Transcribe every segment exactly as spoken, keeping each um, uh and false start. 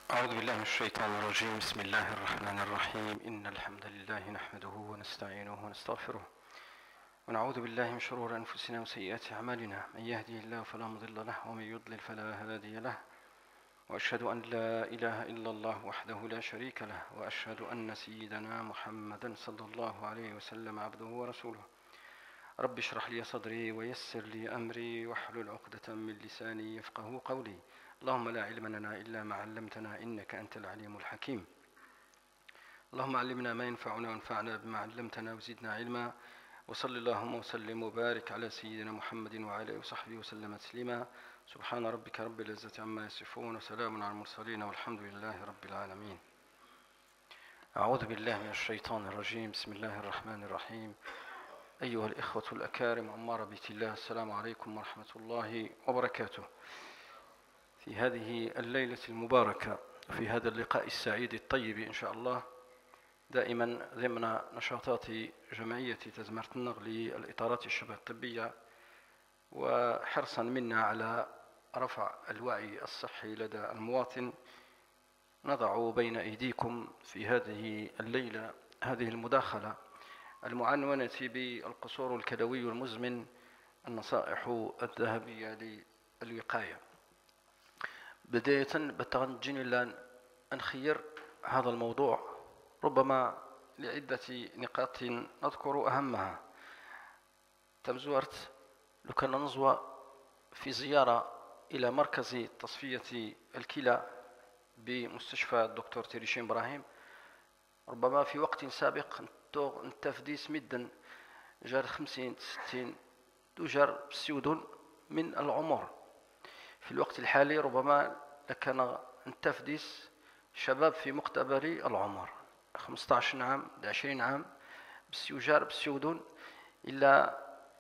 أعوذ بالله من الشيطان الرجيم. بسم الله الرحمن الرحيم. إن الحمد لله نحمده ونستعينه ونستغفره ونعوذ بالله من شرور أنفسنا وسيئات أعمالنا. من يهدي الله فلا مضل له ومن يضلل فلا هادي له، وأشهد أن لا إله إلا الله وحده لا شريك له، وأشهد أن سيدنا محمدا صلى الله عليه وسلم عبده ورسوله. رب اشرح لي صدري ويسر لي أمري واحلل عقدة من لساني يفقه قولي. اللهم لا علم لنا إلا ما علمتنا إنك أنت العليم الحكيم. اللهم علمنا ما ينفعنا وانفعنا بما علمتنا وزدنا علما، وصل اللهم وسلم وبارك على سيدنا محمد وعلى آله وصحبه وسلم تسليما. سبحان ربك رب العزة عما يصفون وسلام على المرسلين والحمد لله رب العالمين. أعوذ بالله من الشيطان الرجيم. بسم الله الرحمن الرحيم. أيها الإخوة الأكارم عمار بيت الله، السلام عليكم ورحمة الله وبركاته. في هذه الليلة المباركة، في هذا اللقاء السعيد الطيب إن شاء الله، دائما ضمن نشاطات جمعية تزمرة النغ للإطارات الشبه الطبية، وحرصا منا على رفع الوعي الصحي لدى المواطن، نضع بين أيديكم في هذه الليلة هذه المداخلة المعنونة بالقصور الكلوي المزمن، النصائح الذهبية للوقاية. بداية بتغنجين لأن نخير هذا الموضوع ربما لعدة نقاط نذكر أهمها. تمزورت لو كان نزوى في زيارة إلى مركز تصفية الكلى بمستشفى الدكتور تيريشين إبراهيم، ربما في وقت سابق التفديس مدا جار خمسين ستين دوجار سيودون من العمر. في الوقت الحالي ربما لكان التفديس شباب في مقتبل العمر، خمسة عشر عام عشرين عام، بسيوجار بسيودون إلا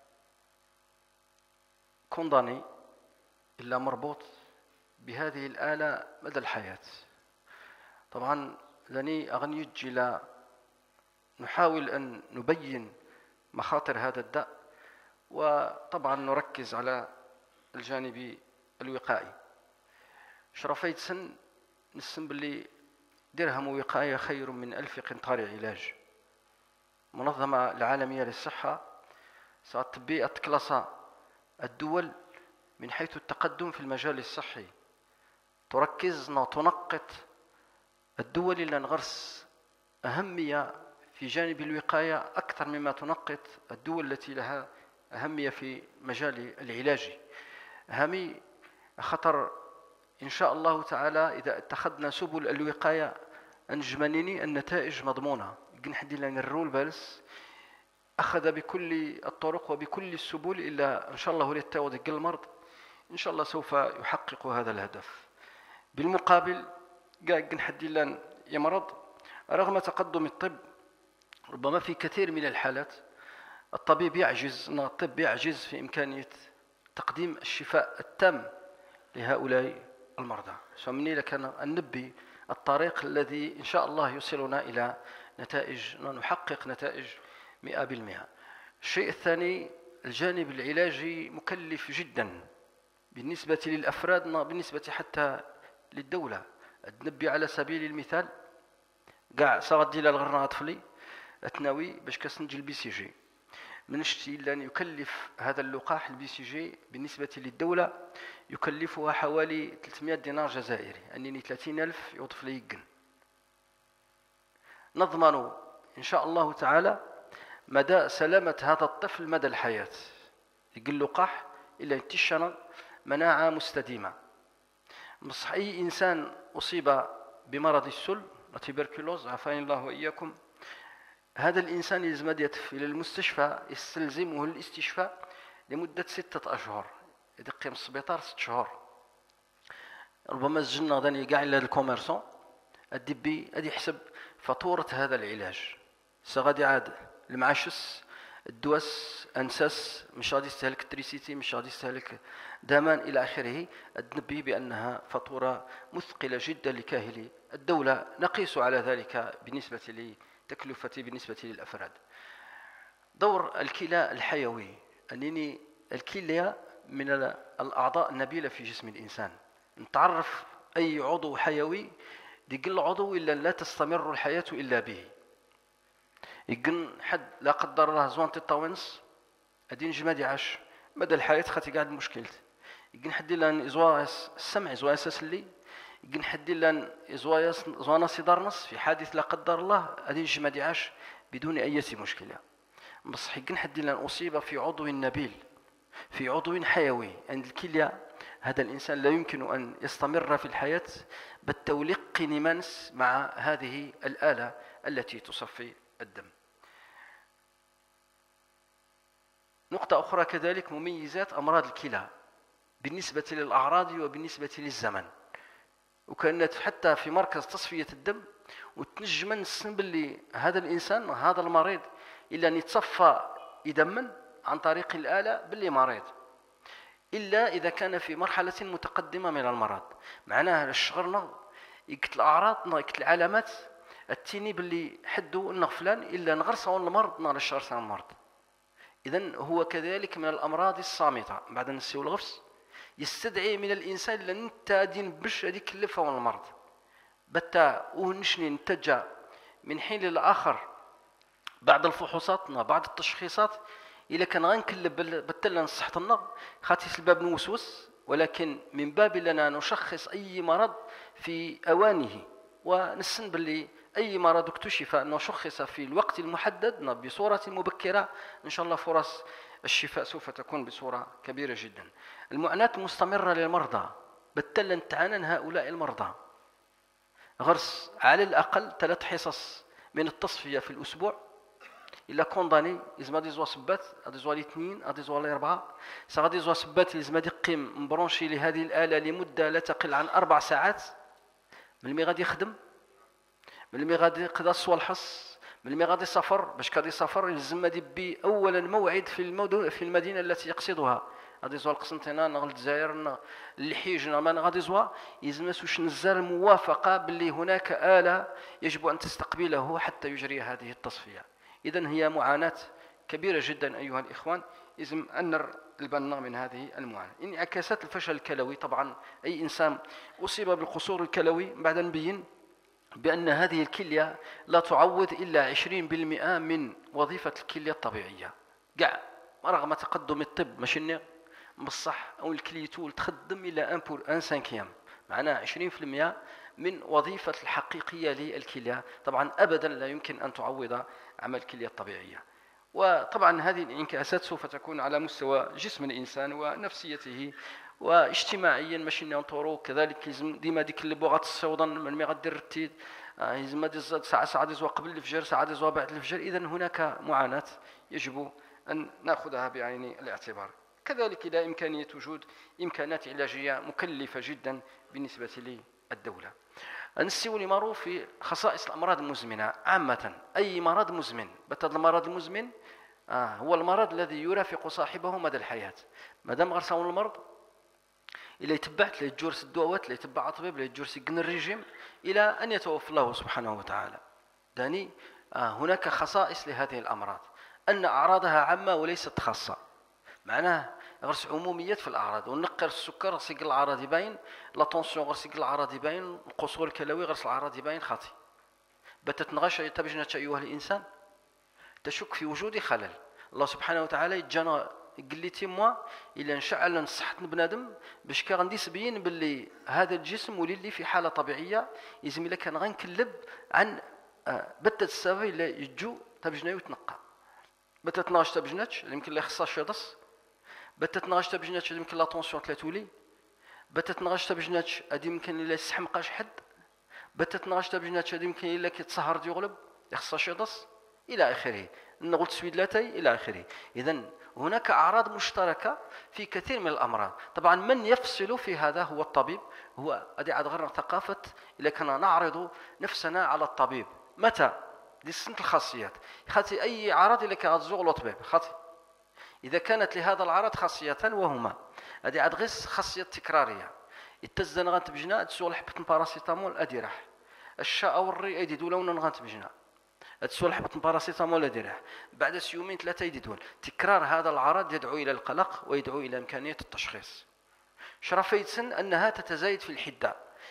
كونداني، إلا مربوط بهذه الآلة مدى الحياة. طبعا لاني أغني جلا نحاول أن نبين مخاطر هذا الداء، وطبعا نركز على الجانب الوقائي. شرفيت سن نسم باللي درهم وقاية خير من ألف قنطار علاج. منظمة العالمية للصحة ستطبيق أتكلص الدول من حيث التقدم في المجال الصحي، تركز وتنقط الدول اللي نغرس أهمية في جانب الوقاية أكثر مما تنقط الدول التي لها أهمية في مجال العلاج. هامي خطر إن شاء الله تعالى إذا اتخذنا سبل الوقاية أنجمنيني النتائج مضمونة. جنحدي لنا الرول بالس أخذ بكل الطرق وبكل السبل إلا إن شاء الله للتوضيق المرض، إن شاء الله سوف يحقق هذا الهدف. بالمقابل جنحدي لنا يمرض رغم تقدم الطب، ربما في كثير من الحالات الطبيب يعجز، الطب يعجز في إمكانية تقديم الشفاء التام لهؤلاء المرضى. فمني لكن النبي الطريق الذي إن شاء الله يوصلنا إلى نتائج، نحقق نتائج مئة بالمئة. الشيء الثاني، الجانب العلاجي مكلف جدا بالنسبة للأفراد، بالنسبة حتى للدولة. النبي على سبيل المثال قاع صغد إلى الغرناط فلي أتناوي باش كسنجل بي سي جي من الشيء لأن يكلف هذا اللقاح البي سي جي بالنسبة للدولة يكلفها حوالي ثلاثمائة دينار جزائري، أنني ثلاثين ألف يضف لي يقن. نضمن إن شاء الله تعالى مدى سلامة هذا الطفل مدى الحياة. يقل لقاح إلا انتشر مناعة مستديمة. مصح أي إنسان أصيب بمرض السل وتبركلوز، عافاني الله وإياكم، هذا الإنسان يلزم يدف إلى المستشفى، يستلزمه الاستشفاء لمدة ستة أشهر، يدقي من السبيطار ست شهور. ربما الجنة غدا يقع إلى الكوميرسون الدبي غادي يحسب فاتورة هذا العلاج، سغادي عاد المعشس الدواس أنساس، مش غادي يستهلك التريسيتي، مش غادي يستهلك دامان إلى آخره. النبي بأنها فاتورة مثقلة جدا لكاهل الدولة، نقيس على ذلك بالنسبة لتكلفتي بالنسبة للأفراد. دور الكلى الحيوي، أنني الكلى من الأعضاء النبيلة في جسم الإنسان. نتعرف أي عضو حيوي ديك العضو إلا لا تستمر الحياة إلا به. يقن حد لا قدر الله زوان تطاونس أدين جمادي عاش مدى الحياة خاتي قاعد مشكلت. يقن حد لان إزواس السمع إزواس أسلي، يقن حد لان إزواس زوانا صدارنس في حادث لا قدر الله أدين جمادي عاش بدون أي مشكلة. بصح يقن حد لان أصيب في عضو نبيل في عضو حيوي عند الكلية، هذا الإنسان لا يمكن أن يستمر في الحياة بالتولق نمانس مع هذه الآلة التي تصفي الدم. نقطة أخرى كذلك مميزات أمراض الكلى بالنسبة للأعراض وبالنسبة للزمن، وكانت حتى في مركز تصفية الدم وتنجم نسن باللي هذا الإنسان هذا المريض إلا أن يتصفى يدمن عن طريق الآلة باللي مريض، إلا إذا كان في مرحلة متقدمة من المرض. معناها الشغرنا يقتل الأعراض يقتل العلامات التيني باللي حدو أنه فلان إلا نغرسه المرض نار الشهر سنة المرض. إذن هو كذلك من الأمراض الصامتة بعد النسي والغفص، يستدعي من الإنسان لأن تادين بش هذيك كلفة والمرض بتا ونشني نتجا من حين للآخر بعد الفحوصات بعد التشخيصات إلا كان غنكلب بتلا نصحت النار خاطي الباب نوسوس، ولكن من باب لنا نشخص أي مرض في أوانه ونسن باللي أي مرض اكتشف أنه شخص في الوقت المحدد بصورة مبكرة إن شاء الله فرص الشفاء سوف تكون بصورة كبيرة جدا. المعاناة مستمرة للمرضى بتلا نتعانى هؤلاء المرضى غرس على الأقل ثلاث حصص من التصفية في الأسبوع إلا كونداني إزما دي زوا سبات غادي زوا لي اثنين غادي زوا لي أربعة سغادي زوا سبات لازم يقيم مبرونشي لهذه الآلة لمدة لا تقل عن أربع ساعات من اللي غادي يخدم من اللي غادي قضى سوا الحص من اللي غادي سفر باش كادي سفر يلزم يدبي أولا موعد في المدن في المدينة التي يقصدها غادي زوا القسنطينة نغل الجزائر الحيج ما غادي زوا يلزم واش نزال موافقة باللي هناك آلة يجب أن تستقبله حتى يجري هذه التصفية. إذن هي معاناة كبيرة جدا أيها الإخوان، يجب أن نربنا من هذه المعاناة. انعكاسات الفشل الكلوي، طبعا أي إنسان أصيب بالقصور الكلوي بعد نبين بأن هذه الكلية لا تعوض إلا عشرين بالمئة من وظيفة الكلية الطبيعية كاع رغم تقدم الطب ماشي بصح أو الكليتول تخدم إلى أن بور أن سانكيام، معناها عشرين بالمئة من وظيفة الحقيقية للكلية. طبعا أبدا لا يمكن أن تعوض عمل الكلية الطبيعية. وطبعا هذه الانعكاسات سوف تكون على مستوى جسم الإنسان ونفسيته واجتماعيا ماشي ننطرو كذلك لازم ديما ديك اللي بغات الصودا من مي غدير التيد لازم ديزاد ساعه ساعه ديزوا قبل الفجر ساعه ديزوا بعد الفجر. اذا هناك معاناه يجب ان ناخذها بعين الاعتبار. كذلك الى امكانيه وجود امكانات علاجيه مكلفه جدا بالنسبه للدوله. نسيوني مارو في خصائص الامراض المزمنه عامه. اي مرض مزمن بتد المرض المزمن آه هو المرض الذي يرافق صاحبه مدى الحياه. مادام غرسون المرض إلا يتبعت لا يتجورس الدواوات لا يتبع طبيب لا يتجورس يقن الرجيم إلى أن يتوفى الله سبحانه وتعالى. داني آه هناك خصائص لهذه الأمراض أن أعراضها عامة وليست خاصة، معناه غرس عموميات في الأعراض. ونقر السكر غرس يقل الأعراض يبين، لا طونسيون غرس يقل الأعراض يبين، القصور الكلوي غرس الأعراض يبين خاطي. بتتنغش تبجنت أيها الإنسان تشك في وجود خلل. الله سبحانه وتعالى يتجانا قليتي موا الا نشعل صحه بنادم باش كي غندي سبين باللي هذا الجسم ولي في حاله طبيعيه يلزم الا كان غنكلب عن بتت السبب الا يجو تبجنا يتنقى بتت ناش تبجناتش يمكن لا يخصها يضص بتت ناش تبجناتش يمكن لا طونسيون تلاتولي بتت ناش تبجناتش ادي يمكن الا يسحمقاش حد بتت ناش تبجناتش ادي يمكن الا كيتسهر يغلب يخصها يضص الى اخره نقول سويد لاتي الى اخره. اذا هناك أعراض مشتركة في كثير من الأمراض. طبعا من يفصل في هذا هو الطبيب. هو أدي عاد غير ثقافة إلا كنا نعرض نفسنا على الطبيب متى دي سنة الخاصيات خاطي أي عرض إلا كان تزوغ الطبيب خاطي إذا كانت لهذا العرض خاصية وهما أدي عاد غير خاصية تكرارية التزن غانت بجنا تسوغ حبة باراسيتامول أدي راح الشاء والري أيدي دولون غانت بجنا تسول حبة باراسيتامول يديرها بعد يومين ثلاثة يديدون. تكرار هذا العرض يدعو إلى القلق ويدعو إلى إمكانية التشخيص. شرفيتسن أنها تتزايد في الحدة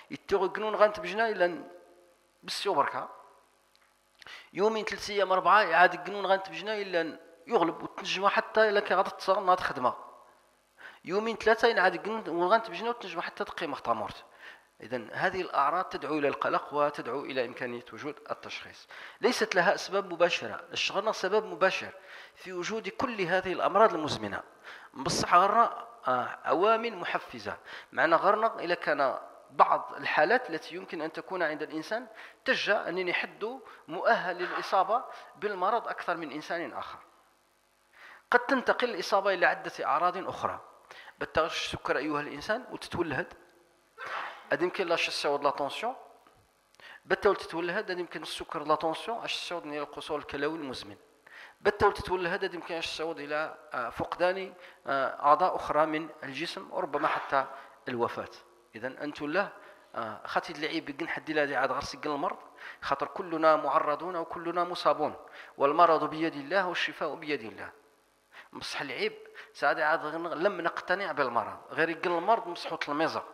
يتوغ جنون غنتبجنا إلا بالسيو بركة يومين ثلاث أيام أربعة يعاد جنون غنتبجنا إلا يغلب وتنجموا حتى إلا كي غتصغر ناض خدمة يومين ثلاثة ينعاد جنون وغنتبجنا وتنجموا حتى تقيم اختمرت. إذن هذه الأعراض تدعو إلى القلق وتدعو إلى إمكانية وجود التشخيص. ليست لها أسباب مباشرة، الشغرنا سبب مباشر في وجود كل هذه الأمراض المزمنة. بصح غرنا عوامل محفزة، معنى غرنا إذا كان بعض الحالات التي يمكن أن تكون عند الإنسان تشجع أن يحد مؤهل للإصابة بالمرض أكثر من إنسان آخر. قد تنتقل الإصابة إلى عدة أعراض أخرى. بتغش السكر أيها الإنسان وتتولهد هذا يمكن لاش السعود لا طونسيون بتول تتولهد هذا يمكن السكر لا طونسيون اش السعود الى القصور الكلوي المزمن بتول تتولهد هذا يمكن اش السعود الى فقدان اعضاء اخرى من الجسم وربما حتى الوفاه. اذا انتم له خاطي اللعيب يقن حد لا عاد غير سجن المرض خاطر كلنا معرضون وكلنا مصابون والمرض بيد الله والشفاء بيد الله. بصح العيب ساعات عاد لم نقتنع بالمرض غير يقن المرض مسحوط الميزه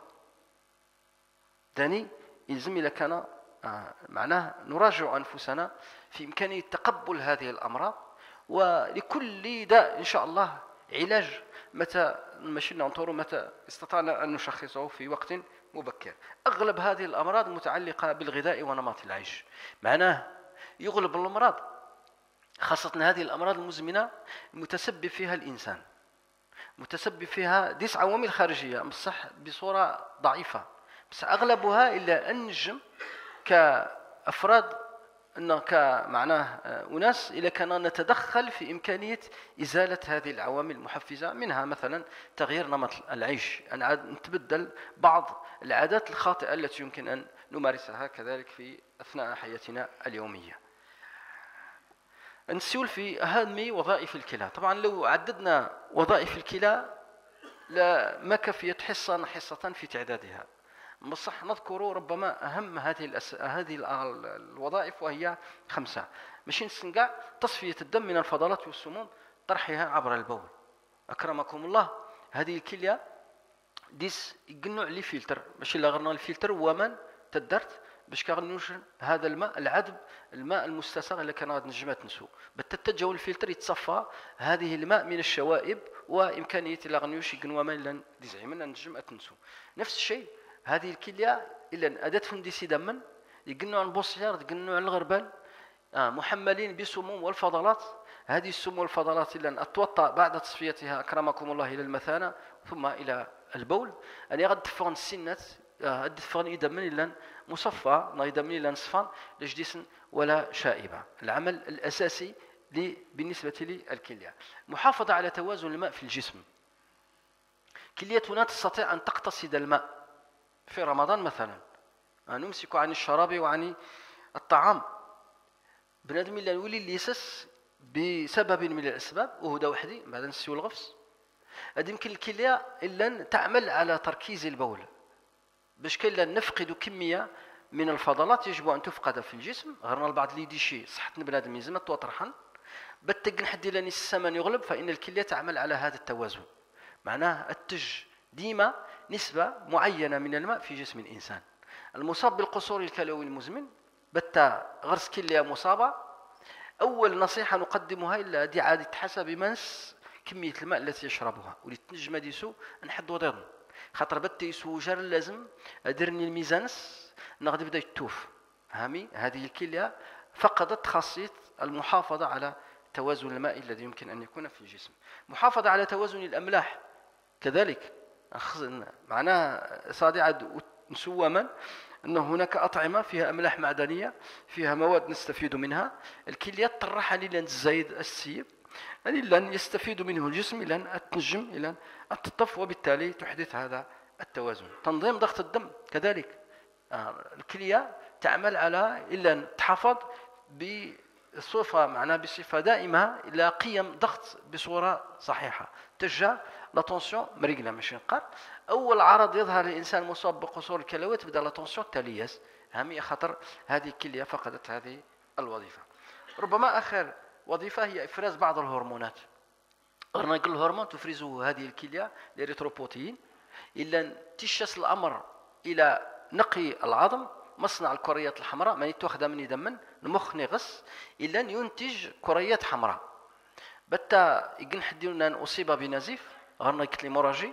ثاني يلزم إذا كان آه معناه نراجع أنفسنا في إمكانية تقبل هذه الأمراض ولكل داء إن شاء الله علاج متى مشينا ننطر متى استطعنا أن نشخصه في وقت مبكر. أغلب هذه الأمراض متعلقة بالغذاء ونمط العيش، معناه يغلب الأمراض خاصة هذه الأمراض المزمنة متسبب فيها الإنسان، متسبب فيها ديس عوامل خارجية بصح بصورة ضعيفة، بس أغلبها إلا أن نجم كأفراد أن كمعناه أناس إذا كان نتدخل في إمكانية إزالة هذه العوامل المحفزة، منها مثلا تغيير نمط العيش، أن نتبدل بعض العادات الخاطئة التي يمكن أن نمارسها كذلك في أثناء حياتنا اليومية. نسول في أهم وظائف الكلى. طبعا لو عددنا وظائف الكلى لا ما كفيت حصة حصة في تعدادها، بصح نذكر ربما أهم هذه الأس... هذه الوظائف وهي خمسة. ماشي نسنقع تصفية الدم من الفضلات والسموم طرحها عبر البول. أكرمكم الله هذه الكلية ديس يقنوا عليه فلتر، ماشي لا غرنا الفلتر هو من تدرت باش كغنوش هذا الماء العذب الماء المستساغ اللي كان غاد نجمات نسو بالتتجاوز الفلتر يتصفى هذه الماء من الشوائب وإمكانية لا غنوش يقنوا ما إلا ديزعي من نجمات نسو. نفس الشيء هذه الكلية إلا أداة فندسي دما يقنوا عن البوصيار يقنوا عن الغربال آه محملين بسموم والفضلات. هذه السموم والفضلات إلا أتوطى بعد تصفيتها أكرمكم الله إلى المثانة ثم إلى البول أن يغد تفغن السنات آه تفغن إدما إلا مصفى نايدما إلا نصفان لجديسن ولا شائبة. العمل الأساسي بالنسبة للكلية محافظة على توازن الماء في الجسم. كليتنا تستطيع أن تقتصد الماء في رمضان مثلا، نمسك عن الشراب وعن الطعام. بنادم إلا نولي الليسس بسبب من الأسباب وهو دا وحدي بعد نسيو الغفص. هذا يمكن الكلية إلا تعمل على تركيز البول باش كلا نفقد كمية من الفضلات يجب أن تفقد في الجسم. غيرنا البعض اللي يديشي صحة بنادم يزم توطرحن بتقن حد لاني السمن يغلب، فإن الكلية تعمل على هذا التوازن، معناه التج ديما نسبة معينة من الماء في جسم الإنسان. المصاب بالقصور الكلوي المزمن بتا غرس كلية مصابة، أول نصيحة نقدمها إلا دي عادة حسب منس كمية الماء التي يشربها ولتنجم ديسو نحد وضيضن خاطر بتا يسو جر لازم أدرني الميزانس نغدي بدا يتوف هامي. هذه الكلية فقدت خاصية المحافظة على توازن الماء الذي يمكن أن يكون في الجسم. محافظة على توازن الأملاح كذلك معناها صادعة مسوما أن هناك أطعمة فيها أملاح معدنية فيها مواد نستفيد منها. الكلية طرح لأن الزايد السيب لأن يستفيد منه الجسم لأن التنجم لأن التطف وبالتالي تحدث هذا التوازن. تنظيم ضغط الدم كذلك الكلية تعمل على إلا أن تحافظ بصفة معناها بصفة دائمة إلى قيم ضغط بصورة صحيحة تجاه لا طونسيون مريقله ماشي نقال. اول عرض يظهر للانسان مصاب بقصور الكلوي تبدا لا طونسيون التالياس هامية خطر هذه الكليه فقدت هذه الوظيفه. ربما اخر وظيفه هي افراز بعض الهرمونات. قلنا كل هرمون تفرزه هذه الكليه الاريثروبوتين الا تشس الامر الى نقي العظم مصنع الكريات الحمراء ما يتوخذ من دما المخ نغص إلا أن ينتج كريات حمراء بتا يقن حدينا أن أصيب بنزيف غير الهيموراجي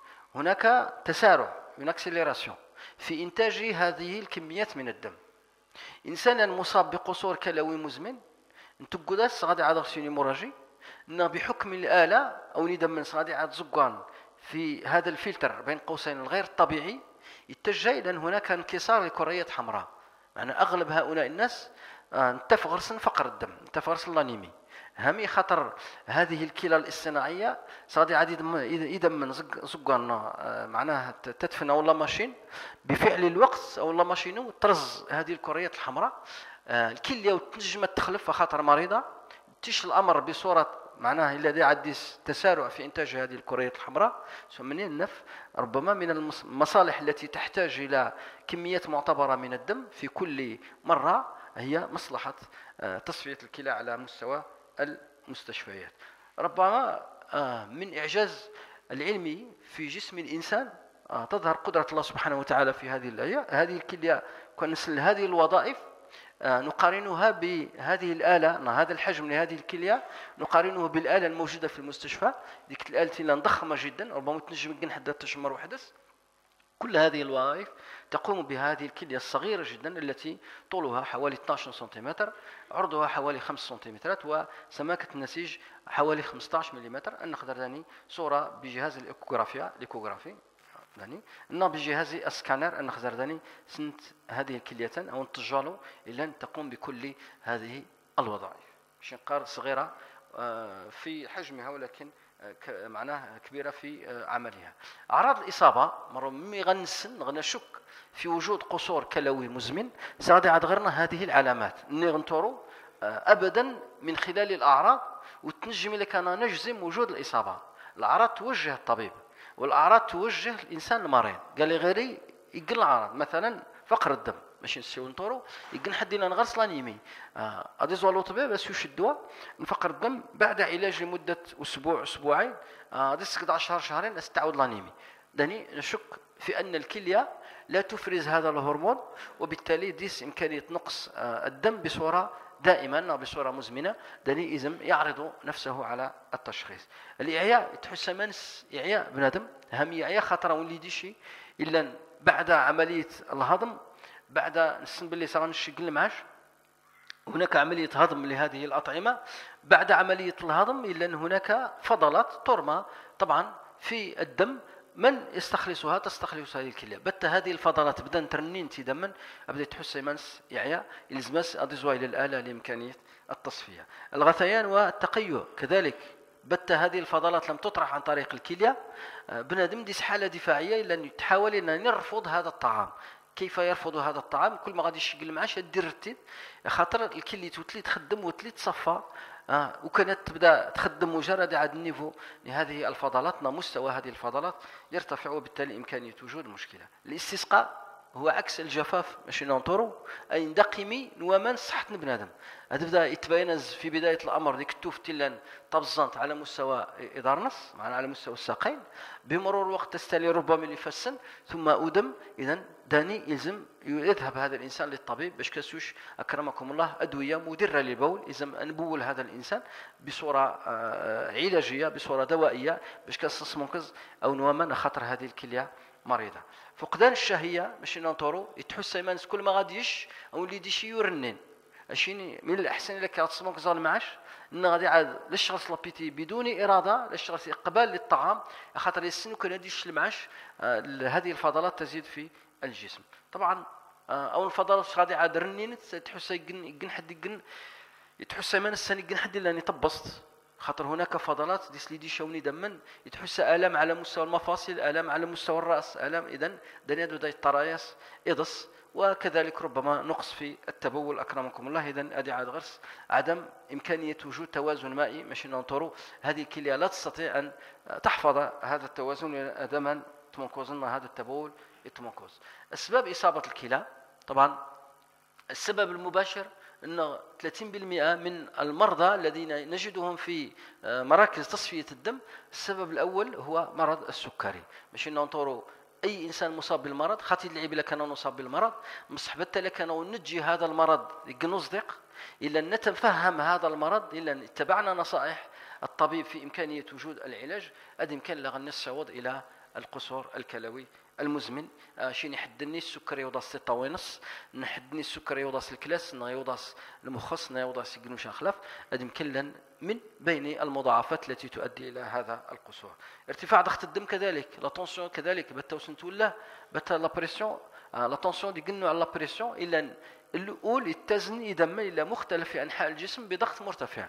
هناك تسارع هناك اكسيليراسيون في إنتاج هذه الكميات من الدم. إنسان مصاب بقصور كلوي مزمن نتقدس غادي عاد غسيل هيموراجي إن بحكم الآلة أو ندم غادي عاد زقان في هذا الفلتر بين قوسين الغير طبيعي يتجه إلى أن هناك انكسار لكريات حمراء. معنى أغلب هؤلاء الناس نتفق غرسن فقر الدم نتفق غرسن لانيمي همي خطر هذه الكلى الاصطناعيه صادي عاد يدمن زقان معناها تدفن او لا ماشين بفعل الوقت او لا ماشينو ترز هذه الكريات الحمراء الكليه وتنجم تخلف خاطر مريضه تيش الامر بصوره معناها الذي عندي تسارع في انتاج هذه الكريات الحمراء ثم النف ربما من المصالح التي تحتاج الى كميات معتبره من الدم في كل مره هي مصلحه تصفيه الكلى على مستوى المستشفيات. ربما من إعجاز العلمي في جسم الإنسان تظهر قدرة الله سبحانه وتعالى في هذه الآية. هذه الكلية كنسل هذه الوظائف نقارنها بهذه الآلة هذا الحجم لهذه الكلية نقارنه بالآلة الموجودة في المستشفى ديك الآلة اللي ضخمة جدا ربما تنجم يمكن حتى تشمر وحدث. كل هذه الوظائف تقوم بهذه الكلية الصغيرة جدا التي طولها حوالي اثني عشر سنتيمتر عرضها حوالي خمسة سنتيمترات وسماكة النسيج حوالي خمسة عشر مليمتر. أن نقدر يعني صورة بجهاز الإيكوغرافيا الإيكوغرافي يعني أن بجهاز السكانر أن نقدر يعني سنت هذه الكلية أو نتجالو إلا أن تقوم بكل هذه الوظائف. شنقار صغيرة في حجمها ولكن معناها كبيرة في عملها. أعراض الإصابة مرة مي غنسن غنشك في وجود قصور كلوي مزمن سغادي عاد غيرنا هذه العلامات ني غنتورو أبدا من خلال الأعراض وتنجم لك أنا نجزم وجود الإصابة. الأعراض توجه الطبيب والأعراض توجه الإنسان المريض قال لي غيري يقل الأعراض مثلا فقر الدم ماشي نسيو نطورو يقن حد لنا غرس لانيمي غادي زوالو طبيب باش يشدوا نفقر الدم بعد علاج لمده اسبوع اسبوعين غادي تسقط عشرة شهرين استعود لانيمي. داني نشك في ان الكليه لا تفرز هذا الهرمون وبالتالي ديس امكانيه نقص الدم بصوره دائما بصوره مزمنه. داني اذا يعرض نفسه على التشخيص. الاعياء تحس منس اعياء بنادم هم اعياء خطره وليدي شي الا بعد عمليه الهضم بعد نسن باللي سغنشق المعاش هناك عملية هضم لهذه الأطعمة. بعد عملية الهضم إلا أن هناك فضلات ترمى طبعا في الدم من يستخلصها تستخلص هذه الكلية. بت هذه الفضلات بدا ترنين دما أبدا تحس يمنس يعيا يلزمس أدزوا إلى الآلة لإمكانية التصفية. الغثيان والتقيؤ كذلك بت هذه الفضلات لم تطرح عن طريق الكلية بنادم ديس حالة دفاعية إلا أن تحاول أن نرفض هذا الطعام. كيف يرفض هذا الطعام؟ كل ما غادي يشق المعاش دير التيت خاطر الكلي توتلي تخدم وتلي تصفى آه وكانت تبدا تخدم مجرد عاد النيفو لهذه الفضلات مستوى هذه الفضلات يرتفع وبالتالي امكانيه وجود مشكله. الاستسقاء هو عكس الجفاف ماشي ننطرو اي ندقمي نومان صحه بنادم. هذا بدا يتبين في بدايه الامر ديك التوف تلان طبزنت على مستوى ادارنس معنا على مستوى الساقين بمرور الوقت تستلي ربما لفسن ثم ادم. اذا داني يلزم يذهب هذا الانسان للطبيب باش كاسوش اكرمكم الله ادويه مدره للبول. اذا نبول هذا الانسان بصوره علاجيه بصوره دوائيه باش كاس منقذ او نوما خاطر هذه الكليه مريضه. فقدان الشهيه ماشي ننطرو يتحس يمانس كل ما غاديش او اللي يديش يورنين اشيني من الاحسن لك تصمك زال المعاش ان غادي عاد للشخص لابيتي بدون اراده للشخص اقبال للطعام خاطر يسن كان يديش المعاش هذه الفضلات تزيد في الجسم. طبعا او الفضلات غادي عاد رنين تحس يقن يقن حد يقن يتحس يمانس يقن حد لاني طبست خاطر هناك فضلات ديس لي ديشوني دما يتحس الام على مستوى المفاصل الام على مستوى الراس الام. اذا دنيادو داي الطرايس اضص وكذلك ربما نقص في التبول اكرمكم الله. اذا ادي عاد غرس عدم امكانيه وجود توازن مائي ماشي ننطرو هذه الكليه لا تستطيع ان تحفظ هذا التوازن ادما تمنكوزنا هذا التبول يتمنكوز. اسباب اصابه الكلى طبعا السبب المباشر أن ثلاثين بالمئة من المرضى الذين نجدهم في مراكز تصفية الدم السبب الأول هو مرض السكري. ماشي ننطروا اي انسان مصاب بالمرض خاطي اللعيب الا كان مصاب بالمرض مصحبت الا كانوا نجي هذا المرض نصدق الا نتفهم هذا المرض الا اتبعنا نصائح الطبيب في امكانيه وجود العلاج ادي يمكن لغا نصعد الى القصور الكلوي المزمن. آه شي نحدني السكر يوضاس ستة ونص، نحدني السكر يوضاس الكلاس، يوضاس المخص، يوضاس يقنوش خلاف، هذه يمكن من بين المضاعفات التي تؤدي الى هذا القصور. ارتفاع ضغط الدم كذلك، لا طونسيون كذلك بتا وسنتو لا بتا لا بريسيون، آه لا طونسيون دي قنوا على لا بريسيون الا الاول يتزن يدم الى مختلف انحاء الجسم بضغط مرتفع.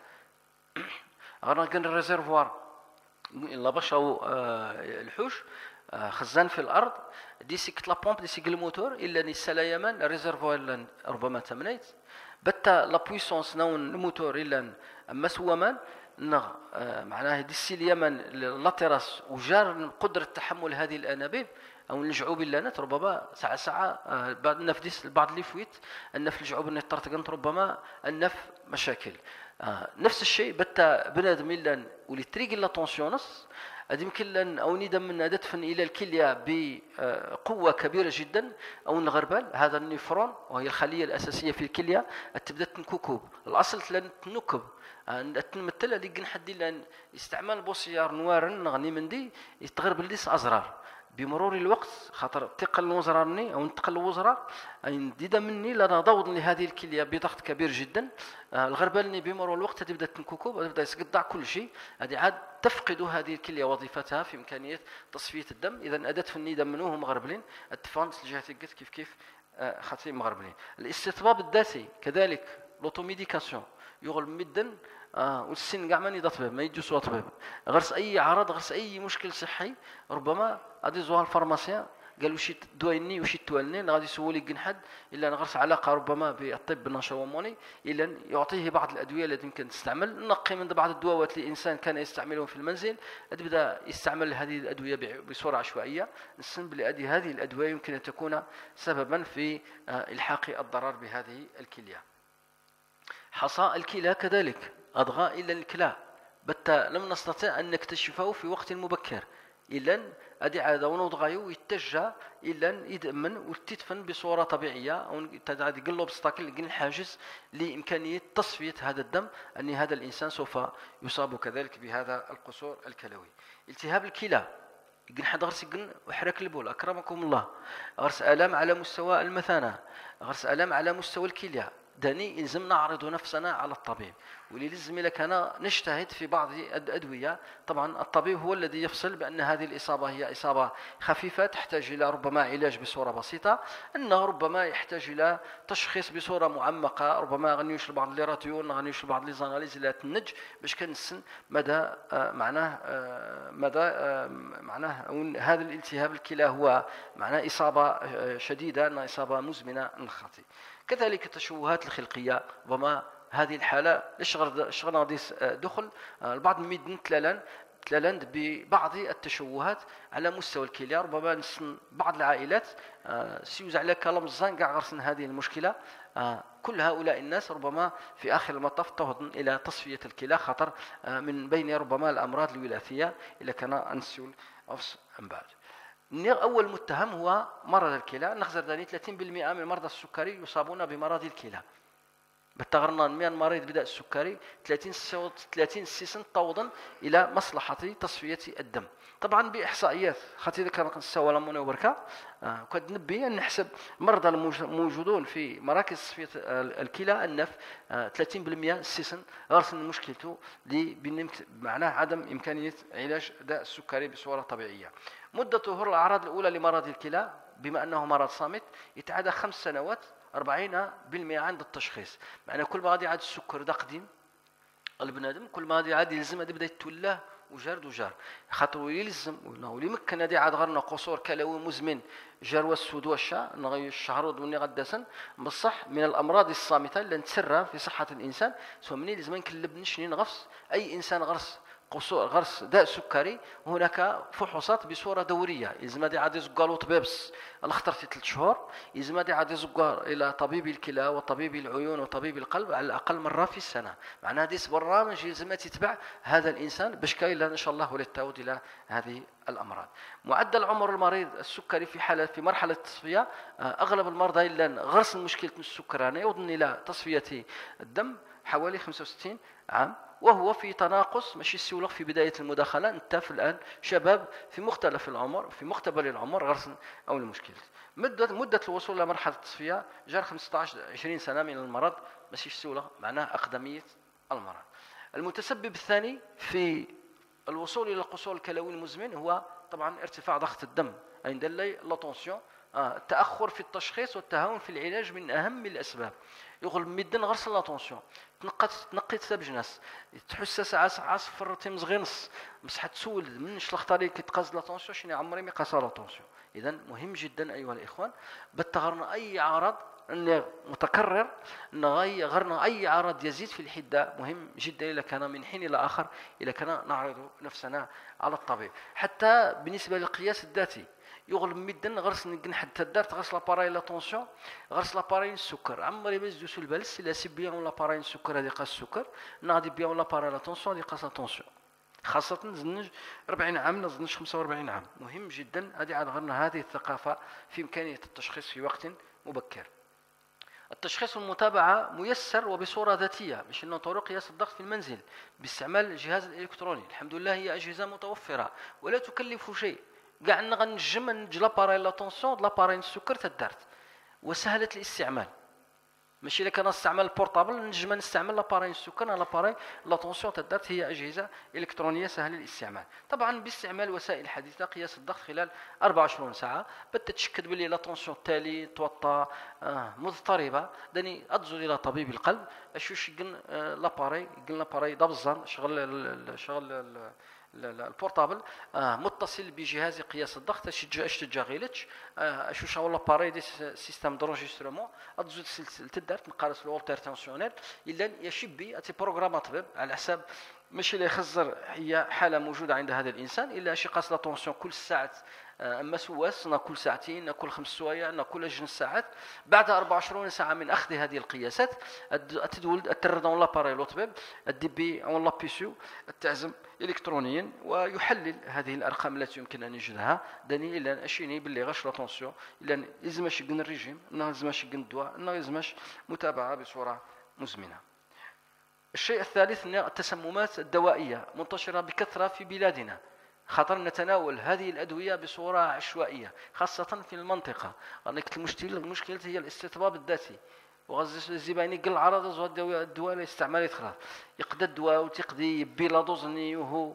غير كان الريزرفوار لا باش او آه الحوش خزان في الارض دي سيكت لا بومب دي سيك الموتور الا نسلا يمن الريزرفوار ربما تمنيت بتا لا بويسونس نون الموتور الا مسوما نغ معناه دي السي اليمن لاتيراس وجار قدره تحمل هذه الانابيب او الجعوب اللانات ربما ساعه ساعه بعض النفس بعض اللي فويت النف الجعوب نطرت ربما النف مشاكل. نفس الشيء بتا بنادم الا ولي تريق لا طونسيونس هذه يمكن أن أو ندم من ندفن إلى الكلية بقوة كبيرة جدا أو الغربال هذا النيفرون وهي الخلية الأساسية في الكلية تبدأ تنكوكب الأصل لن تنكب تمثل هذيك نحدي لأن استعمال البوسيار نوار نغني من دي يتغرب الليس أزرار بمرور الوقت خاطر تقل الوزرارني او نتقل الوزرار ديدا مني لنا ضوض لهذه الكليه بضغط كبير جدا الغربالني بمرور الوقت تبدا تنكوكب تبدا يسقطع كل شيء هذه عاد تفقد هذه الكليه وظيفتها في امكانيه تصفيه الدم اذا ادت في الندم منهم مغربلين التفانس الجهه كيف كيف خاطرين مغربلين. الاستطباب الذاتي كذلك لوتوميديكاسيون يغل مدن آه والسن كاع ماني طبيب ما يجوز طبيب غرس اي عرض غرس اي مشكل صحي ربما غادي يزوها الفارماسيان قالوا شي دويني وشي توالني غادي يسولي كن حد الا نغرس علاقه ربما بالطب النشوموني الا يعطيه بعض الادويه التي يمكن تستعمل نقي من بعض الدواوات اللي الانسان كان يستعملهم في المنزل بدا يستعمل هذه الادويه بصوره عشوائيه نسن بلي هذه الادويه يمكن ان تكون سببا في آه الحاق الضرر بهذه الكليه. حصى الكلى كذلك أضغى إلى الكلى بتا لم نستطع أن نكتشفه في وقت مبكر إلا أدي عادة ونضغيه يتجه إلا يدمن وتدفن بصورة طبيعية أو تدعي قلب ستاكل قن الحاجز لإمكانية تصفية هذا الدم أن هذا الإنسان سوف يصاب كذلك بهذا القصور الكلوي. التهاب الكلى قن حد غرس قن وحرك البول أكرمكم الله غرس آلام على مستوى المثانة غرس آلام على مستوى الكلى داني يلزم نعرض نفسنا على الطبيب واللي لازم لك أنا نجتهد في بعض الأدوية. طبعا الطبيب هو الذي يفصل بأن هذه الإصابة هي إصابة خفيفة تحتاج إلى ربما علاج بصورة بسيطة أنه ربما يحتاج إلى تشخيص بصورة معمقة ربما غنيوش البعض اللي راتيون غنيوش البعض اللي زاناليز لا تنج باش كنسن مدى معناه مدى معناه هذا الالتهاب الكلى هو معناه إصابة شديدة أنها إصابة مزمنة خطيرة. كذلك التشوهات الخلقية وما هذه الحالة الشغل شغل غادي دخل البعض ميدن تلالان تلالان ببعض التشوهات على مستوى الكلى ربما نسن بعض العائلات سيوز على كلام الزان كاع غرسن هذه المشكلة. كل هؤلاء الناس ربما في آخر المطاف تهضن إلى تصفية الكلى خطر من بين ربما الأمراض الوراثية إلا كان أنسيول أوس أمبال. أول متهم هو مرض الكلى نخزر ثاني ثلاثين بالمئة من مرضى السكري يصابون بمرض الكلى بالتغرنا مئة مريض بدأ السكري ثلاثين سيسن توضا إلى مصلحة تصفية الدم. طبعا بإحصائيات خاطر كان نسوى لموني وبركة كنت نبي أن نحسب مرضى الموجودون في مراكز تصفية الكلى النف ثلاثين بالمئة سيسن غرسن مشكلته معناه عدم إمكانية علاج داء السكري بصورة طبيعية. مدة ظهور الأعراض الأولى لمرض الكلى بما أنه مرض صامت يتعدى خمس سنوات أربعين بالمئة عند التشخيص. معنى كل ما غادي عاد السكر دا قديم البنادم كل ما غادي عاد يلزم هذا بدا يتولاه وجارد وجار خاطر يلزم واللي مكن هذه عاد غرنا قصور كلوي مزمن جرو السود والشا نغي الشهرود وني غداسن بصح من الامراض الصامته اللي نتسرى في صحه الانسان سو مني لازم نكلب نشني نغفص اي انسان غرس غرس داء سكري، هناك فحوصات بصوره دوريه. يلزم هذه عاد يزقالو طبيبس الخطر في ثلاث شهور، يلزم هذه عاد يزقال الى طبيب الكلى وطبيب العيون وطبيب القلب على الاقل مره في السنه. معناها هذه برنامج يلزم تتبع هذا الانسان باش كاين ان شاء الله ولا تعود الى هذه الامراض. معدل عمر المريض السكري في حاله في مرحله التصفيه، اغلب المرضى الا غرس مشكله السكر انا يوصل الى تصفيه الدم حوالي خمسة وستين عام، وهو في تناقص ماشي السيولة في بداية المداخلة. أنت في الآن شباب في مختلف العمر، في مقتبل العمر غرس أو المشكل. مدة مدة الوصول إلى مرحلة التصفية جار خمسطاش عشرين سنة من المرض، ماشي السيولة معناه أقدمية المرض. المتسبب الثاني في الوصول إلى القصور الكلوي المزمن هو طبعا ارتفاع ضغط الدم عند لاتونسيون. آه التأخر في التشخيص والتهاون في العلاج من أهم الأسباب. يغلب ميدن غرس لاتونسيون، تنقط تنقيت سبج ناس تحسس عاس عاصفر تيمز غير نص بصح تسول من شلختاري كيتقاس لاتونسيون شنو عمري ما قاس لاتونسيون. اذا مهم جدا ايها الاخوان بالتغرنا اي عرض متكرر غرنا اي عرض يزيد في الحده مهم جدا اذا كان من حين الى اخر اذا كان نعرض نفسنا على الطبيب. حتى بالنسبه للقياس الذاتي يغلب ميدن غرس حتى دارت غرس لاباراي لاتونسيون غرس لاباراي السكر عمري ما زدت البالس الا سي بيان لاباراي السكر هذه قاس السكر نغادي بيان لاباراي لاتونسيون هذه قاس لاتونسيون، خاصه نزنج أربعين عام نزنج خمسة وأربعين عام. مهم جدا هذه عاد غرنا هذه الثقافه في امكانيه التشخيص في وقت مبكر. التشخيص والمتابعه ميسر وبصوره ذاتيه، مش انه طرق قياس الضغط في المنزل باستعمال الجهاز الالكتروني. الحمد لله هي اجهزه متوفره ولا تكلف شيء، كاع غنجم نج لاباراي لاتونسيون لاباراي السكر تدارت وسهله الاستعمال. ماشي الا كان نستعمل البورطابل نجم نستعمل لاباراي السكر لاباراي لاتونسيون تدارت. هي اجهزه الكترونيه سهله الاستعمال طبعا باستعمال وسائل حديثه قياس الضغط خلال أربعة وعشرين ساعه بتتشكد بلي لاتونسيون التالي توطى آه مضطربه داني ادزو الى طبيب القلب اشوش يقن آه لاباراي يقن لاباراي دابزان شغل شغل البورطابل آه متصل بجهاز قياس الضغط اش تجا غيلتش آه شو شاو لاباري دي سيستم دونجسترومون ادزو تدارت نقارس الولتر تنسيونيل الا يشبي اتي بروغرام طبيب على حساب ماشي اللي يخزر هي حاله موجوده عند هذا الانسان الا شي قاس لا طونسيون كل ساعه اما سواس كل ساعتين كل خمس سوايع كل جنس ساعات. بعد أربعة وعشرين ساعه من اخذ هذه القياسات تدول التردون لاباري لوطبيب الدي بي اون لابيسيو التعزم الكترونيا ويحلل هذه الارقام التي يمكن ان يجدها داني الا اشيني باللي غاش لا طونسيون الا لازمش يقن الريجيم انه لازمش يقن الدواء انه لازمش متابعه بصوره مزمنه. الشيء الثالث ان التسممات الدوائيه منتشره بكثره في بلادنا، خاطر نتناول هذه الادويه بصوره عشوائيه خاصه في المنطقه. قالك المشكله المشكله هي الاستطباب الذاتي وغز الزبايني قل عرض زواد الدواء لاستعمال يتخرج يقدر الدواء وتقضي بلا دوزني وهو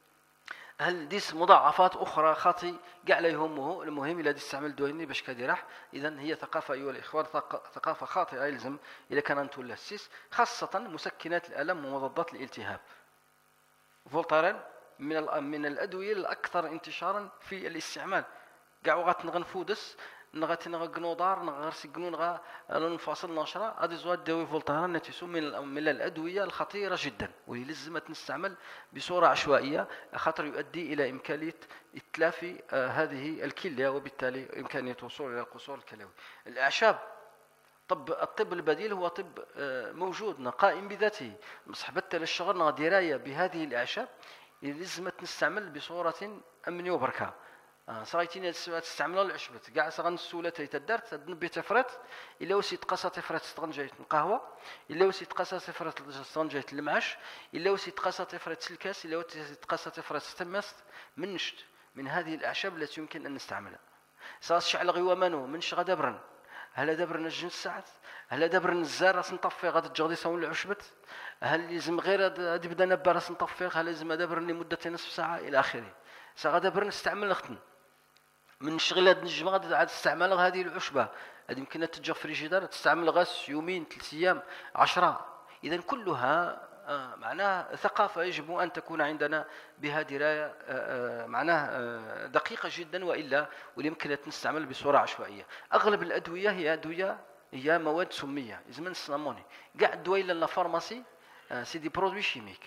هل ديس مضاعفات اخرى خاطي كاع لا يهمه. المهم الا تستعمل دويني باش كادي راح. اذا هي ثقافه ايها الاخوان ثقافه خاطئه يلزم اذا كان نتولى السيس خاصه مسكنات الالم ومضادات الالتهاب. فولتارين من من الادويه الاكثر انتشارا في الاستعمال كاع وغات نغنفودس نغاتي نغنودار نغرسي قنون غا ننفصل نشره هذه زواد دواء فولتارين نتيسو من من الادويه الخطيره جدا واللي لازم تستعمل بصوره عشوائيه خاطر يؤدي الى امكانيه اتلاف هذه الكليه وبالتالي امكانيه الوصول الى القصور الكلوي. الاعشاب طب الطب البديل هو طب موجود قائم بذاته مصحبته للشغل درايه بهذه الاعشاب لازم تستعمل بصوره امنيه وبركه. آه صايتين تستعمل العشبة كاع صغن السولة تدارت تنبي تفرت الا وسي تقاسا تفرت استغنجيت القهوه الا وسي تقاسا تفرت استغنجيت المعش الا وسي تقاسا تفرت الكاس الا وسي تقاسا تفرت تمست من نشت من هذه الاعشاب التي يمكن ان نستعملها. صاص شعل غيومانو منش غدا برن هل دبرن الجنس ساعات هل دبرن الزار راس نطفي غادي تجغدي صون العشبت هل لازم غير غادي بدا نبا راس نطفي هل لازم دبرن لمده نصف ساعه الى اخره. سغدا برن نستعمل الختن من شغلات نجم غادي عاد تستعمل هذه العشبه هذه يمكن تتجا فريجيدار تستعمل غاس يومين ثلاث ايام عشرة. اذا كلها آه معناها ثقافه يجب ان تكون عندنا بها درايه آه آه معناها آه دقيقه جدا والا ويمكن تستعمل بصوره عشوائيه. اغلب الادويه هي ادويه هي مواد سميه لازم نصنموني كاع الدواء لا فارماسي آه سي دي برودوي شيميك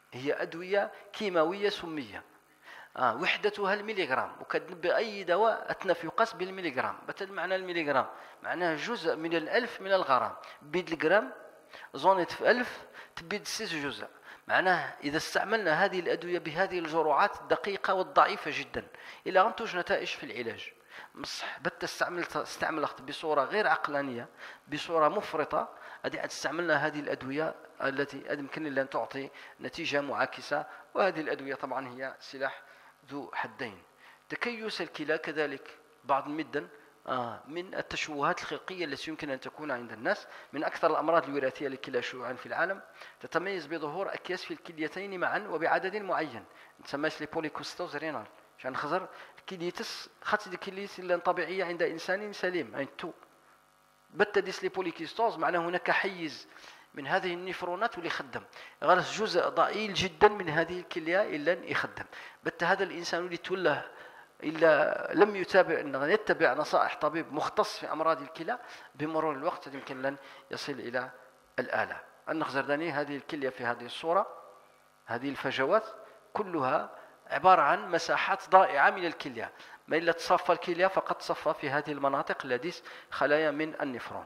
هي أدوية كيماوية سمية، آه وحدتها الميليغرام، وكتنبي أي دواء أتنف يقاس بالميليغرام. بتل معنى الميليغرام معناه جزء من الألف من الغرام. بيد الجرام زونت في ألف تبيد سيس جزء. معناه إذا استعملنا هذه الأدوية بهذه الجرعات الدقيقة والضعيفة جدا إلى أن توجد نتائج في العلاج. مصح بت استعملت استعملت بصورة غير عقلانية، بصورة مفرطة، أدي استعملنا هذه الأدوية التي يمكن لها أن تعطي نتيجة معاكسة. وهذه الأدوية طبعا هي سلاح ذو حدين. تكيس الكلى كذلك بعض المدن من التشوهات الخلقية التي يمكن أن تكون عند الناس. من أكثر الأمراض الوراثية للكلى شيوعا في العالم تتميز بظهور أكياس في الكليتين معا وبعدد معين، تسمى لي بوليكوستوز رينال. عشان خزر الكليتس خاطر الكليت طبيعية عند إنسان سليم عند تو بتديس لي بوليكوستوز، معناه هناك حيز من هذه النفرونات واللي يخدم غرس جزء ضئيل جدا من هذه الكلية إلا يخدم. بت هذا الإنسان اللي تولى إلا لم يتابع أن يتبع نصائح طبيب مختص في أمراض الكلى، بمرور الوقت يمكن لن يصل إلى الآلة. النخزرداني هذه الكلية في هذه الصورة، هذه الفجوات كلها عبارة عن مساحات ضائعة من الكلية. ما إلا تصفى الكلية فقد تصفى في هذه المناطق لديس خلايا من النفرون.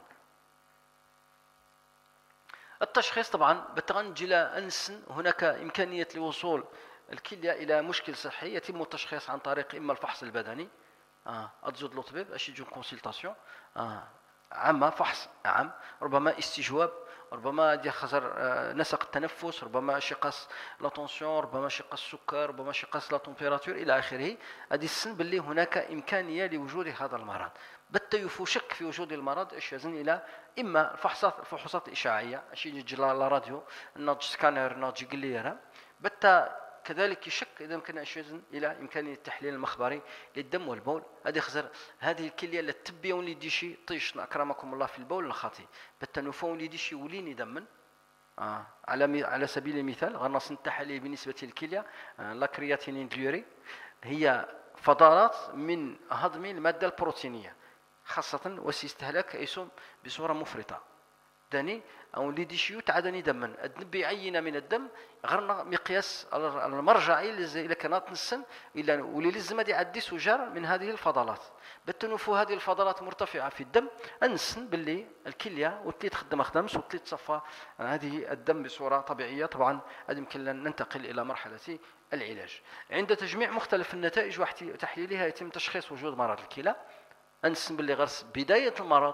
التشخيص طبعا بتغنجل أنسن هناك إمكانية لوصول الكلية إلى مشكل صحي يتم التشخيص عن طريق إما الفحص البدني آه أتزود لو طبيب أشي جون كونسلتاسيون آه عامة، فحص عام، ربما استجواب، ربما دي خزر آه نسق التنفس، ربما شي قاس لا طونسيون، ربما شي قاس السكر، ربما شي قاس لا تمبيراتور إلى آخره. هذه السن باللي هناك إمكانية لوجود هذا المرض. بتا يفو شك في وجود المرض ايش يزن الى اما الفحوصات الفحوصات الاشعاعيه اشي يجي لا راديو الناضج سكانر ناضج قليره. بتا كذلك يشك اذا يمكن ايش يزن الى امكانيه التحليل المخبري للدم والبول. هذه خزر هذه الكليه اللي تبي ولي ديشي طيش اكرمكم الله في البول الخاطي بتا نفو ولي ديشي وليني دمن آه. على على سبيل المثال غنص التحليل بالنسبه للكليه آه. لا كرياتينين ديوري هي فضلات من هضم الماده البروتينيه خاصة وسيستهلك أيسوم بصورة مفرطة. داني أو ليديشيو تعدني دما أدنبي عينة من الدم غرنا مقياس المرجعي إذا كانت نسن إلا ولي لازم دي عدي سجار من هذه الفضلات. بتنفو هذه الفضلات مرتفعة في الدم أنسن باللي الكلية وتلي تخدم خدمس وتلي تصفى هذه الدم بصورة طبيعية. طبعا هذا يمكن لن ننتقل إلى مرحلة العلاج. عند تجميع مختلف النتائج وتحليلها يتم تشخيص وجود مرض الكلى. أنسن باللي غرس بداية المرض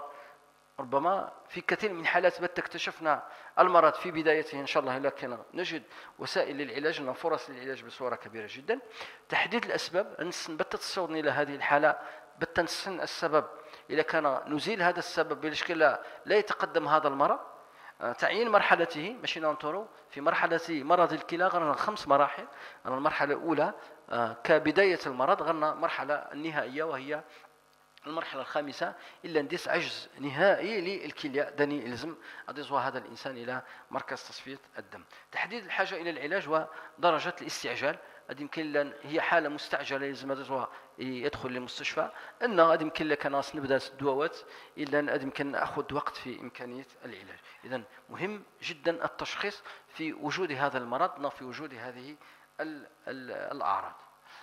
ربما في كثير من حالات بت اكتشفنا المرض في بدايته إن شاء الله، لكن نجد وسائل للعلاج لنا فرص للعلاج بصورة كبيرة جدا. تحديد الأسباب أنسن بت تصورني إلى هذه الحالة بت نسن السبب إذا كان نزيل هذا السبب بالشكل لا, لا يتقدم هذا المرض. تعيين مرحلته ماشي ننطروا في مرحلة مرض الكلى غرنا خمس مراحل. المرحلة الأولى كبداية المرض، غرنا مرحلة النهائية وهي المرحلة الخامسة إلا نديس عجز نهائي للكلى داني يلزم أديزوا هذا الإنسان إلى مركز تصفية الدم. تحديد الحاجة إلى العلاج ودرجة الاستعجال. أدي يمكن لأن هي حالة مستعجلة يلزم أديزوا يدخل للمستشفى. أن أدي يمكن لك ناس نبدأ الدواوات إلا أن أدي يمكن أخذ وقت في إمكانية العلاج. إذن مهم جدا التشخيص في وجود هذا المرض في وجود هذه الأعراض.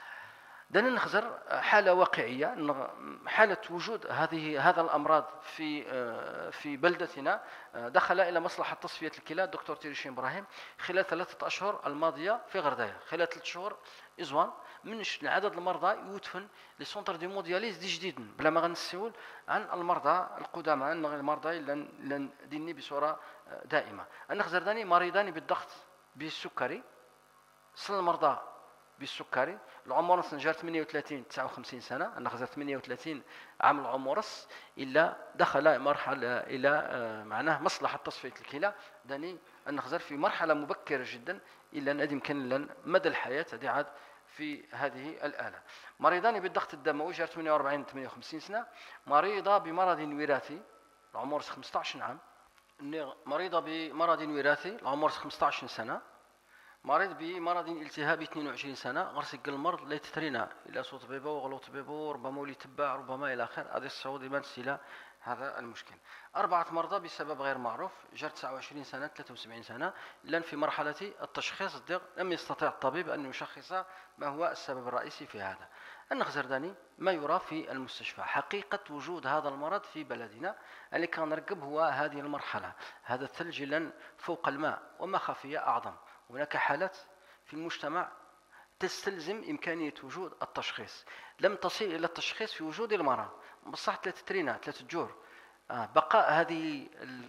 دنا نخزر حالة واقعية، حالة وجود هذه هذا الأمراض في في بلدتنا. دخل إلى مصلحة تصفية الكلى الدكتور تيريشين إبراهيم خلال ثلاثة أشهر الماضية في غرداية. خلال ثلاث شهور إزوان من عدد المرضى يدفن لسونتر دي مودياليز دي جديد بلا ما غنسول عن المرضى القدامى عن المرضى اللي ديني بصورة دائمة. النخزر داني مريضان بالضغط بالسكري، سن المرضى بالسكري العمر نجار ثمانية وثلاثين تسعة وخمسين سنة. أنا خزر ثمانية وثلاثين عام العمر إلا دخل مرحلة إلى معناه مصلحة تصفية الكلى داني أن خزر في مرحلة مبكرة جدا إلا أن يمكن لن مدى الحياة هذه عاد في هذه الآلة. مريضان بالضغط الدموي جار ثمانية وأربعين ثمانية وخمسين سنة. مريضة بمرض وراثي العمر خمسة عشر عام. مريضة بمرض وراثي العمر خمسة عشر سنة. مريض بمرض التهابي اثنين وعشرين سنة. غرسك المرض لا تترينا إلى صوت بيبو وغلو طبيبو ربما ولي تباع ربما إلى آخر. هذه الصعود ما تسيلا هذا المشكل. أربعة مرضى بسبب غير معروف، جر تسعة وعشرين سنة ثلاثة وسبعين سنة، لأن في مرحلة التشخيص الدق لم يستطع الطبيب أن يشخص ما هو السبب الرئيسي في هذا. النخزرداني ما يرى في المستشفى. حقيقة وجود هذا المرض في بلدنا اللي كان نرقب هو هذه المرحلة، هذا الثلج لن فوق الماء، وما خفية أعظم. هناك حالات في المجتمع تستلزم إمكانية وجود التشخيص، لم تصل إلى التشخيص في وجود المرض، بصح ثلاثة ترينات ثلاثة جور. آه بقاء هذه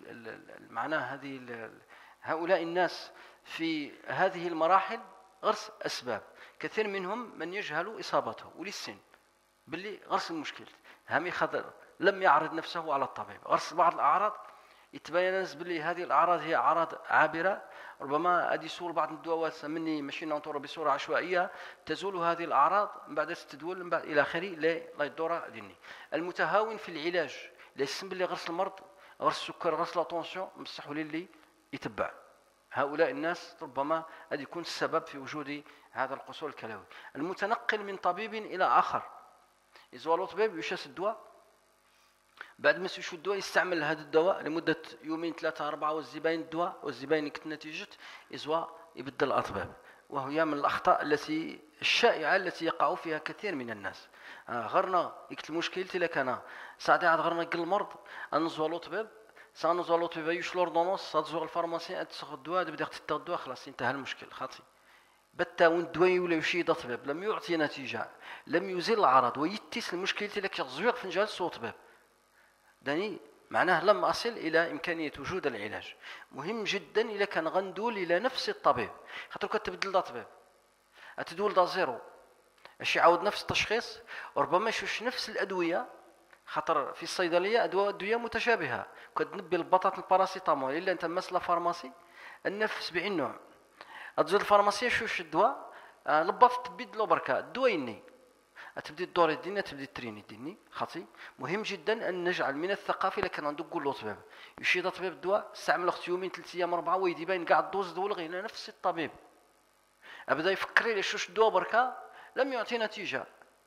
معناه هذه هؤلاء الناس في هذه المراحل غرس أسباب. كثير منهم من يجهل إصابته وللسن باللي غرس المشكل هامي خضر لم يعرض نفسه على الطبيب، غرس بعض الأعراض يتبين الناس باللي هذه الأعراض هي أعراض عابرة، ربما أدي يسول بعض الدواء مني ماشي ننطر بصورة عشوائية تزول هذه الأعراض من بعد تدول من بعد إلى آخره لا يدور ديني. المتهاون في العلاج ليس باللي غرس المرض غرس السكر غرس لاتونسيون بصح اللي يتبع. هؤلاء الناس ربما قد يكون السبب في وجود هذا القصور الكلوي. المتنقل من طبيب إلى آخر يزوالو طبيب يشاس الدواء، بعد ما يشوف الدواء يستعمل هذا الدواء لمدة يومين ثلاثة أربعة والزباين الدواء والزباين يكت نتيجة يزوى يبدل الأطباب، وهي من الأخطاء التي الشائعة التي يقع فيها كثير من الناس. آه غرنا يكت المشكل تلك أنا ساعات عاد غرنا قل المرض نزوالو طبيب سنزوالو طبيب يش لوردونوس صادزوغ الفارماسي تسخ الدواء بدأ تتخذ الدواء خلاص انتهى المشكل خاطي. بتا وين الدواء ولا يشيد طبيب لم يعطي نتيجة لم يزيل العرض ويتيس المشكل تلك يزويق فنجان سو طبيب داني معناه لم أصل إلى إمكانية وجود العلاج. مهم جدا إذا كان غندول إلى نفس الطبيب، خاطر كتبدل دا طبيب أتدول دا زيرو اش يعاود نفس التشخيص وربما يشوش نفس الأدوية، خاطر في الصيدلية أدوية أدوية متشابهة كتنبي البطاط الباراسيتامول إلا أنت مسلا فارماسي النف سبعين نوع أتزود الفارماسية شوش الدواء آه لباط تبدلو بركة الدواء يني تبدي الدور الديني تبدي التريني الديني خاطي. مهم جدا ان نجعل من الثقافه الا كان عنده نقول له طبيب يشيد طبيب الدواء استعمل اخت يومين ثلاث ايام اربعه ويدي باين كاع الدوز دول غير نفس الطبيب ابدا يفكر لي شوش الدواء بركه لم يعطي نتيجه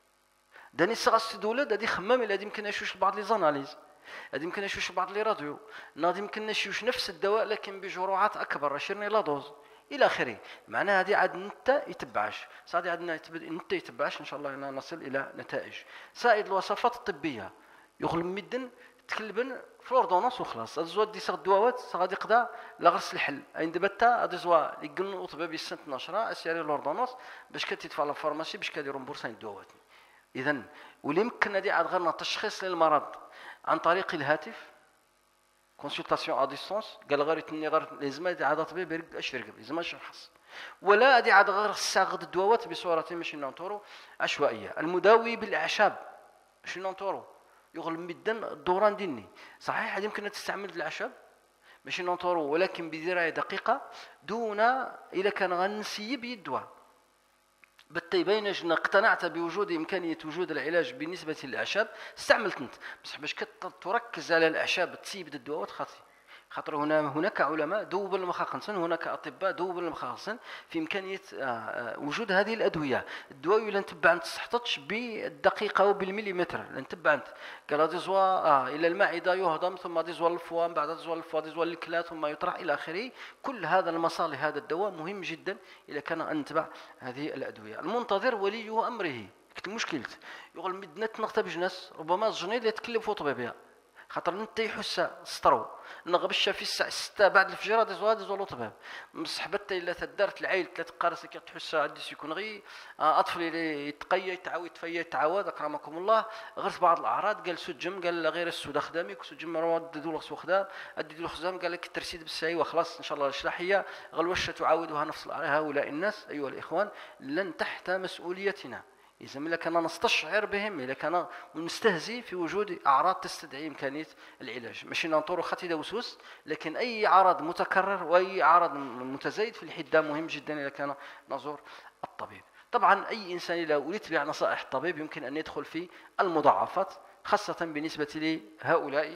داني صغص دولد هذه خمام الا يمكن يشوش بعض لي زاناليز هذه يمكن يشوش بعض لي راديو ناضي يمكن يشوش نفس الدواء لكن بجرعات اكبر عشرين لا دوز الى اخره. معناها هذه عاد انت يتبعش صادي عندنا انت يتبعش ان شاء الله نصل الى نتائج. سائد الوصفات الطبيه يغلب مدن تكلبن فلوردوناس وخلاص الزواد دي صغ الدواوات غادي يقدا لغرس الحل عند بتا غادي زوا يقلن طبيب السنه اثناش اسيري لوردوناس باش كتدفع للفارماسي باش كيديروا مبورسين الدواوات. اذا واللي يمكن هذه عاد غير تشخيص للمرض عن طريق الهاتف كونسلطاسيون ا ديستونس قال غير يتني غير لازم عاد طبيب يرقد اش يرقد لازم يشخص ولا هذه عاد غير الساغد الدواوات بصوره ماشي ننطرو عشوائيه. المداوي بالاعشاب ماشي ننطرو يغلب مدن الدوران ديني صحيح هذه يمكن تستعمل الاعشاب ماشي ننطرو ولكن بدرايه دقيقه دون اذا كان غنسيب الدواء بالتالي بين جنا اقتنعت بوجود إمكانية وجود العلاج بالنسبة للأعشاب استعملت أنت بصح باش كتركز على الأعشاب تسيب الدواء خاطي خاطر هنا هناك علماء دوب المخاخنسن هناك أطباء دوب المخاخنسن في إمكانية وجود هذه الأدوية. الدواء ولا نتبع أنت تحتطش بالدقيقة وبالمليمتر نتبع أنت قال هذا زوا آه إلى المعدة يهضم ثم هذا زوا الفوا بعد هذا زوا الفوا زوا الكلى ثم يطرح إلى آخره. كل هذا المصالح هذا الدواء مهم جدا إذا كان أن نتبع هذه الأدوية. المنتظر ولي أمره كنت مشكلة يقول مدنا تنقطع بجناس ربما الجنيد يتكلفوا طبيبيا خاطر انت يحس سطرو نغبش في الساعه ستة بعد الفجر هذا زواد زولو طبيب مصحبته الا تدارت العيل ثلاث قارس كي تحس عندي يكون غي اطفال اللي يتقيا يتعاود يتفيا يتعاود اكرمكم الله غرس بعض الاعراض قال سجم قال غير السود خدامي سجم رواد دول خصو خدام ادي دول خزام قال لك الترسيد بالساي وخلاص ان شاء الله الشلاحيه غلوشه تعاودها نفس هؤلاء الناس ايها الاخوان لن تحت مسؤوليتنا. إذا إلا كنا نستشعر بهم إلا كنا نستهزي في وجود أعراض تستدعي إمكانية العلاج ماشي ننطر خطي دوسوس لكن أي عرض متكرر وأي عرض متزايد في الحدة مهم جدا إذا كان نزور الطبيب. طبعا أي إنسان إذا يتبع نصائح الطبيب يمكن أن يدخل في المضاعفات خاصة بالنسبة لهؤلاء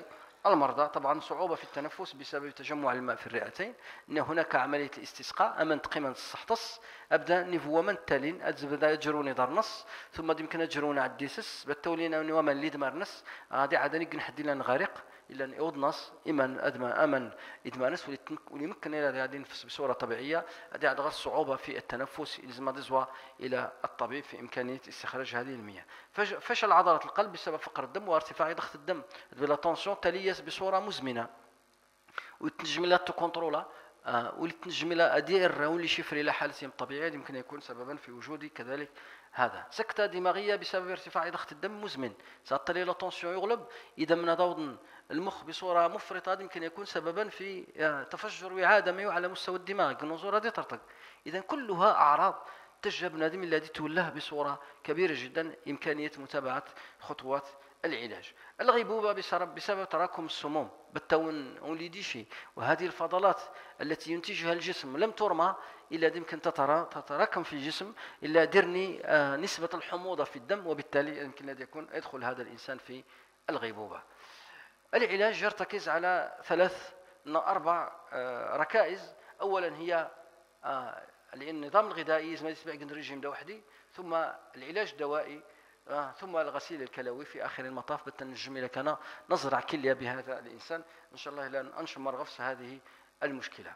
المرضى طبعا صعوبة في التنفس بسبب تجمع الماء في الرئتين، ان هناك عملية الاستسقاء امن تقيمة السحطس ابدا نيفو من تالين ابدا جروني درنص ثم يمكن جرونا عديسس بالتولينا ومن ليد مرنس غادي عاد نحدي لنا غارق الا يوضنص ايمان ادما امن ادمانس وليمكن الى غادي نفس بصوره طبيعيه غادي عاد غير صعوبه في التنفس لازم تزوى الى الطبيب في امكانيه استخراج هذه المياه. فشل عضله القلب بسبب فقر الدم وارتفاع ضغط الدم بلا طونسيون تاليه بصوره مزمنه وتنجم لا تكونترولا آه والتنجم لا ادير واللي شفري لا حالتهم طبيعيه يمكن يكون سببا في وجود كذلك هذا سكتة دماغية بسبب ارتفاع ضغط الدم مزمن سأطلي لا طونسيون يغلب إذا من ضوض المخ بصورة مفرطة يمكن يكون سببا في تفجر وعاء دموي على مستوى الدماغ النزور هذه ترتق. إذا كلها أعراض تجب بنادم الذي تولاه بصورة كبيرة جدا إمكانية متابعة خطوات العلاج. الغيبوبة بسبب, بسبب تراكم السموم بالتون وليديشي وهذه الفضلات التي ينتجها الجسم لم ترمى إلا يمكن تتراكم في الجسم إلا درني نسبة الحموضة في الدم وبالتالي يمكن أن يكون يدخل هذا الإنسان في الغيبوبة. العلاج يرتكز على ثلاث أربع ركائز. أولا هي النظام الغذائي لازم يتبع ريجيم دا وحدي ثم العلاج الدوائي آه، ثم الغسيل الكلوي في آخر المطاف بالتنجم إلى كان نزرع كلية بهذا الإنسان إن شاء الله لن أنشمر غفص هذه المشكلة.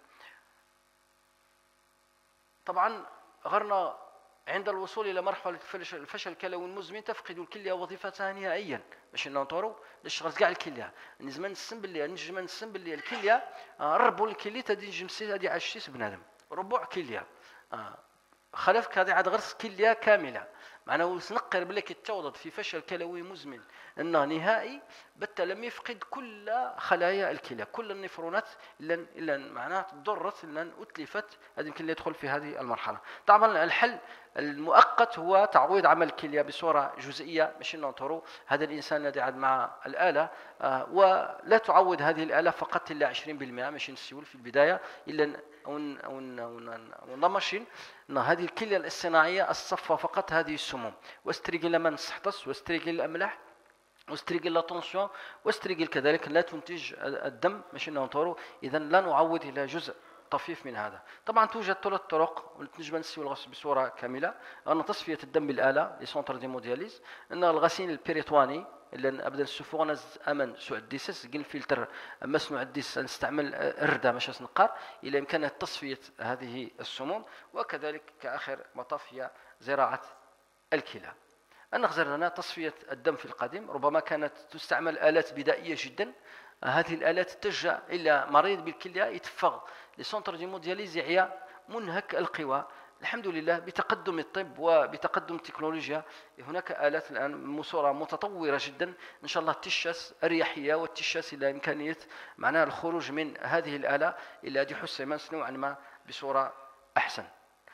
طبعا غرنا عند الوصول إلى مرحلة الفشل الكلوي المزمن تفقد الكلية وظيفتها نهائيا باش ننطروا للشغل كاع الكلية نزمان السم باللي نجم السم باللي الكلية ربوا الكلية تدي جمسي هذه عشيس بنادم ربع كلية آه. خلفك هذه عاد غرس كلية كاملة معناه سنقر بلك التوضد في فشل كلوي مزمن انه نهائي بتا لم يفقد كل خلايا الكلى كل النفرونات الا الا معناه ضرت الا اتلفت هذه يمكن يدخل في هذه المرحله. طبعا الحل المؤقت هو تعويض عمل الكليه بصوره جزئيه ماشي ننطروا هذا الانسان الذي عاد مع الاله آه ولا تعوض هذه الاله فقط الا عشرين بالمئة ماشي نسيول في البدايه الا ون ون ون ماشين ان هذه الكليه الاصطناعيه الصفه فقط هذه السموم واستريقل لما نستحدث واستريقل الاملاح واستريقل لا طونسيون واستريقل كذلك لا تنتج الدم ماشي ننطروا اذا لا نعوض الى جزء طفيف من هذا. طبعا توجد ثلاث طرق ونتنجم نسيو الغسل بصوره كامله ان تصفيه الدم بالاله لي سونتر ديمودياليز ان الغسيل البيريتواني اللي ابدا السفونز امن سوء الديسس قل فلتر مسنوع الديس نستعمل الرده ماشي نقار الى امكانيه تصفيه هذه السموم وكذلك كاخر مطاف هي زراعه الكلى. نغزر لنا تصفيه الدم في القديم ربما كانت تستعمل الات بدائيه جدا هذه الالات تتجه الى مريض بالكليه يتفغ لي سونتر ديمودياليز يعيا منهك القوى. الحمد لله بتقدم الطب وبتقدم التكنولوجيا هناك آلات الآن بصورة متطورة جدا إن شاء الله تشاس أريحية والتشاس إلى إمكانية معناها الخروج من هذه الآلة إلى هذه حسيمان نوعا ما بصورة أحسن.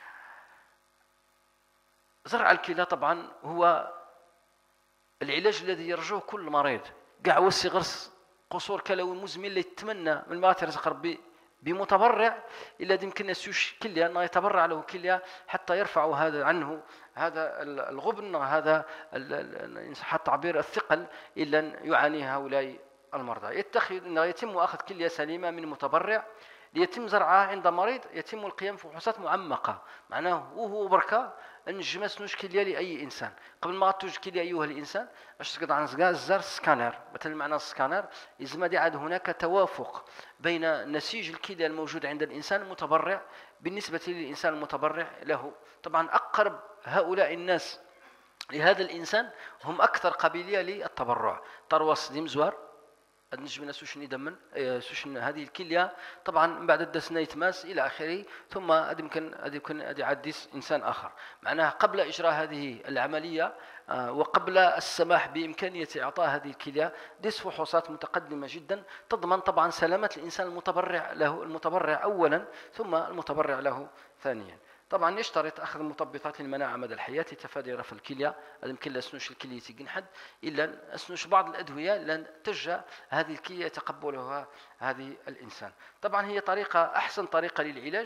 زرع الكلى طبعا هو العلاج الذي يرجوه كل مريض كاع وسي غرس قصور كلوي مزمن اللي يتمنى من المغاتر رزق ربي بمتبرع الا يمكن يسوش كليه انه يتبرع له كليه حتى يرفع هذا عنه هذا الغبن هذا ان صح التعبير الثقل الا يعاني هؤلاء المرضى. يتخذ انه يتم اخذ كليه سليمه من متبرع ليتم زرعها عند مريض يتم القيام بفحوصات معمقه معناه وهو بركه نجم نسنوش كليه لاي انسان قبل ما توجد كليه ايها الانسان باش تقدر عن الزر سكانر مثل معنى السكانر لازم عاد هناك توافق بين نسيج الكليه الموجود عند الانسان المتبرع بالنسبه للانسان المتبرع له. طبعا اقرب هؤلاء الناس لهذا الانسان هم اكثر قابليه للتبرع. طرواس ديمزوار نجم نسوش ندمن سوش هذه الكليه طبعا من بعد الدسنا يتماس الى اخره ثم ادي يمكن ادي يمكن ادي عديس انسان اخر معناها قبل اجراء هذه العمليه وقبل السماح بامكانيه اعطاء هذه الكليه ديس فحوصات متقدمه جدا تضمن طبعا سلامه الانسان المتبرع له المتبرع اولا ثم المتبرع له ثانيا. طبعا يشترط اخذ مطبقات المناعه مدى الحياه تفادي رفع الكليه يمكن لا اسنوش الكليه تجنحد الا اسنوش بعض الادويه لن ترجى هذه الكليه يتقبلها هذه الانسان. طبعا هي طريقه احسن طريقه للعلاج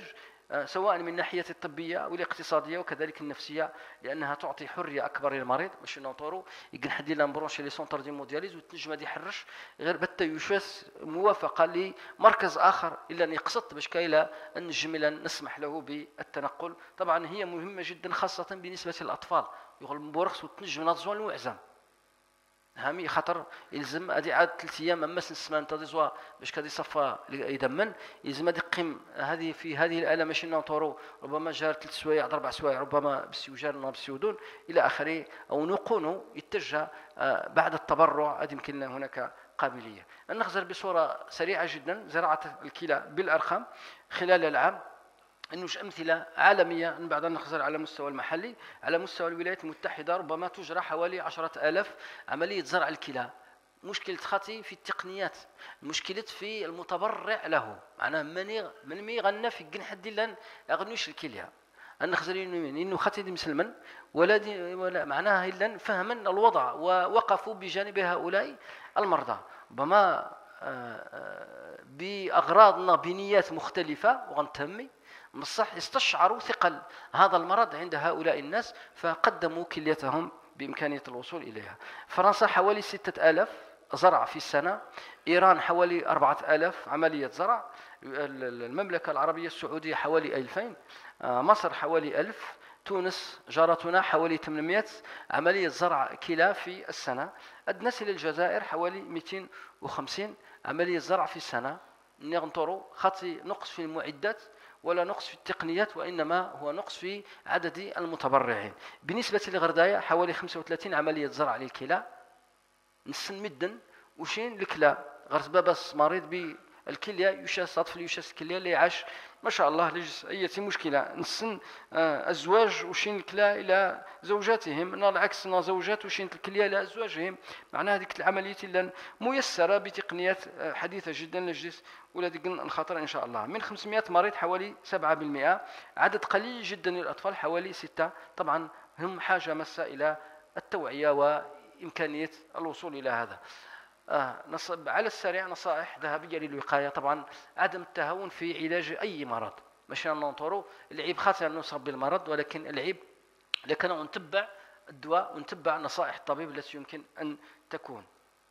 سواء من الناحية الطبية والاقتصادية وكذلك النفسية، لأنها تعطي حرية أكبر للمريض باش نطورو يقن حد لنا نبرونشي لي سونتر ديمودياليز والتنجم غادي يحرش غير بتا يشاس موافقة لمركز آخر إلا أن يقصد باش كايلا نجم إلا نسمح له بالتنقل. طبعا هي مهمة جدا خاصة بالنسبة للأطفال، يقول مبورخس والتنجم نضزوان الوعزام هامي خاطر يلزم ادي عاد ثلاث ايام اما السمانه تاع زوا باش كادي صفى يدمن يلزم هذه قيم هذه في هذه الاله ماشي نطورو ربما جار ثلاث سوايع اربع سوايع ربما بالسيوجار بالسيودون الى اخره، او نكونوا يتجه بعد التبرع هذه يمكن هناك قابليه. نخزر بصوره سريعه جدا زراعه الكلى بالارقام خلال العام، نوج أمثلة عالمية من بعد نخزر على مستوى المحلي. على مستوى الولايات المتحدة ربما تجرى حوالي عشرة آلاف عملية زرع الكلى. مشكلة خاطي في التقنيات، مشكلة في المتبرع له، معناه من من مي غنى في جن حد لان أغنوش الكلى النخزرين إنه خاطي مسلما ولا دي ولا معناها إلا فهما الوضع ووقفوا بجانب هؤلاء المرضى ربما بأغراض بنيات مختلفة وغنتهمي بصح يستشعروا ثقل هذا المرض عند هؤلاء الناس فقدموا كليتهم بإمكانية الوصول إليها. فرنسا حوالي ستة آلاف زرع في السنة، إيران حوالي أربعة آلاف عملية زرع، المملكة العربية السعودية حوالي ألفين، مصر حوالي ألف، تونس جارتنا حوالي ثمانمائة عملية زرع كلى في السنة، أدنس للجزائر حوالي مئتين وخمسين عملية زرع في السنة. نغنطروا خاطي نقص في المعدات ولا نقص في التقنيات، وإنما هو نقص في عدد المتبرعين. بالنسبة لغردايا حوالي خمسة وثلاثين عملية زرع للكلى، نسن مدن وشين الكلى غرس باباس مريض بالكلية يشاس طفل يشاس الكلية اللي عاش ما شاء الله لجس أي مشكلة نسن أزواج وشين الكلى إلى زوجاتهم، نا العكس نا زوجات وشين الكلية إلى أزواجهم، معناها هذيك العملية اللي ميسرة بتقنيات حديثة جدا للجس ولا ديك الخطر إن شاء الله. من خمسمائة مريض حوالي سبعة بالمئة، عدد قليل جدا للأطفال حوالي ستة. طبعا هم حاجة مسة إلى التوعية وإمكانية الوصول إلى هذا. آه نصب على السريع نصائح ذهبية للوقاية. طبعا عدم التهاون في علاج أي مرض، ماشي ننطروا العيب خاطر نصاب بالمرض، ولكن العيب لكن نتبع الدواء ونتبع نصائح الطبيب التي يمكن أن تكون.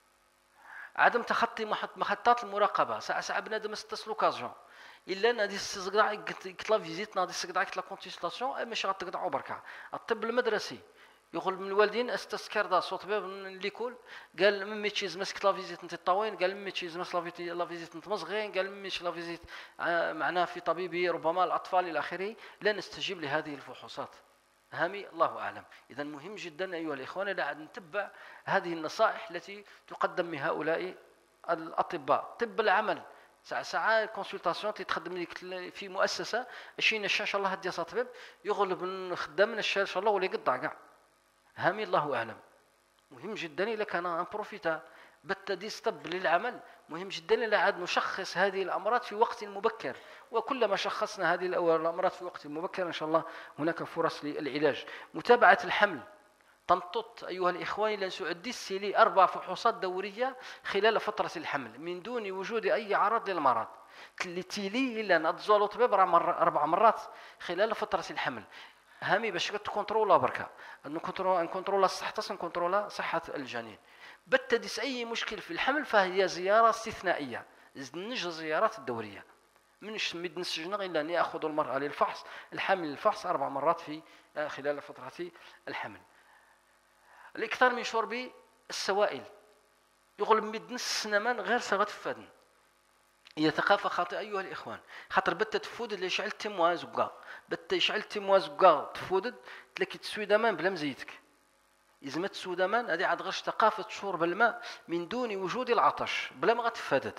عدم تخطي محطات المراقبة، ساعة ساعة بنادم استس لوكازيون إلا نادي استزقدع قلت لا فيزيت نادي استزقدع قلت لا كونسلطاسيون ماشي غتقطعوا بركة. الطب المدرسي يقول من الوالدين استذكر دا صوت باب ليكول قال ممي تشيز مسك لا فيزيت نتي طاوين، قال ممي تشيز مسك لا فيزيت نت مصغين، قال ممي لا فيزيت معناه في طبيبي ربما الأطفال إلى آخره. لا نستجيب لهذه الفحوصات هامي الله أعلم. إذا مهم جدا أيها الإخوان لا نتبع هذه النصائح التي تقدم من هؤلاء الأطباء. طب العمل ساعة ساعة كونسلطاسيون تتخدم لك في مؤسسة عشرين الشاشة ان شاء الله هدي طبيب يغلب الخدام من الشاشة ان شاء الله ولا يقطع كاع هامي الله اعلم. مهم جدا الا كان ان بروفيتا بالتديس طب للعمل، مهم جدا الا عاد نشخص هذه الامراض في وقت مبكر، وكلما شخصنا هذه الامراض في وقت مبكر ان شاء الله هناك فرص للعلاج. متابعة الحمل تنطط أيها الإخوان إلى سعودي السيلي أربع فحوصات دورية خلال فترة الحمل من دون وجود أي عرض للمرض. تيلي إلا نضزولو طبيب أربع مرات خلال فترة الحمل هامي باش تكونترولا بركة نكونترولا نكونترولا صحة نكونترولا صحة الجنين. بتدس أي مشكل في الحمل فهي زيارة استثنائية، نج الزيارات الدورية منش مد نسجن إلا أن يأخذ المرأة للفحص الحمل للفحص أربع مرات في خلال فترة الحمل. الإكثار من شرب السوائل يقول مد نص سنمان غير صغت فادن، هي ثقافة خاطئة أيها الإخوان. خاطر بتا تفودد اللي يشعل تيموا زقا بتا يشعل تيموا زقا تفودد تلاقي تسوي دمان بلا مزيتك إذا تسوي دمان هذه عاد غش ثقافة شرب الماء من دون وجود العطش بلا ما غتفادد.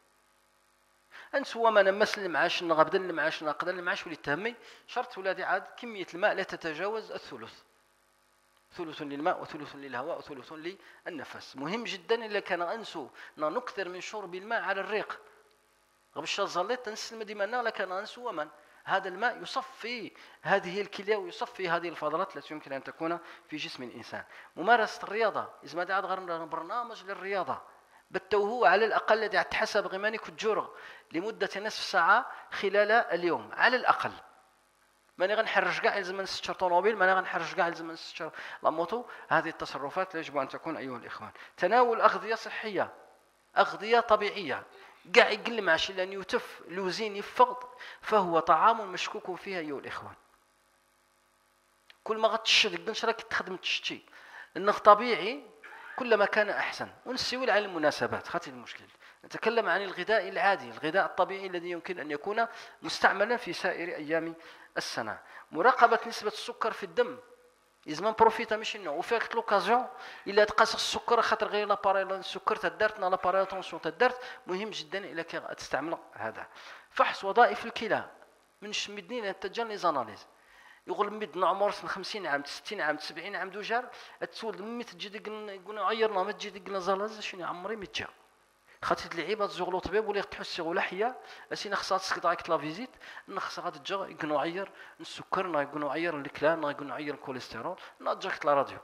أنسوا ما نمس المعاش نغبدل المعاش نقدر المعاش ولي تهمي شرط ولادي عاد كمية الماء لا تتجاوز الثلث، ثلث للماء وثلث للهواء وثلث للنفس. مهم جدا إلا كان أنسو نكثر من شرب الماء على الريق غبش الزليت تنسلم ديما لكن أنسو ومن هذا الماء يصفي هذه الكلى ويصفي هذه الفضلات التي يمكن أن تكون في جسم الإنسان. ممارسة الرياضة إذا ما عاد غير برنامج للرياضة بتوه على الأقل الذي تحسب غماني كتجور لمدة نصف ساعة خلال اليوم على الأقل. ماني غنحرج كاع لازم نستشر طوموبيل، ماني غنحرج كاع لازم نستشر لاموتو. هذه التصرفات لا يجب أن تكون أيها الإخوان. تناول أغذية صحية، أغذية طبيعية، كاع يقل معشي لأن يتف لوزين يفقد فهو طعام مشكوك فيها أيها الإخوان. كل ما غتشد قنشرة كتخدم تشتي النغ طبيعي كلما كان أحسن. ونسيول على المناسبات خاطر المشكل نتكلم عن الغذاء العادي، الغذاء الطبيعي الذي يمكن أن يكون مستعملا في سائر أيام السنة. مراقبة نسبة السكر في الدم، لازم بروفيتا ماشي نو وفيك لوكازيون الا تقاس السكر خاطر غير لاباري السكر تدارت نا لاباري طونسيون تدارت، مهم جدا الا كي تستعمل هذا. فحص وظائف الكلى من شمدني تجان لي زاناليز يقول مدنا عمر خمسين عام ستين عام سبعين عام دوجار تسول مي تجي ديك يقولوا عيرنا ما تجي ديك زالز شنو عمري متجا خاطر اللعيبه تزغلو طبيب ولا تحسي ولا حيه اسينا خصها تسكت راك لا فيزيت نخصها غتجا يقولوا عير السكر نا يقولوا عير الكلى نا يقولوا عير الكوليسترول نا تجاك لا راديو.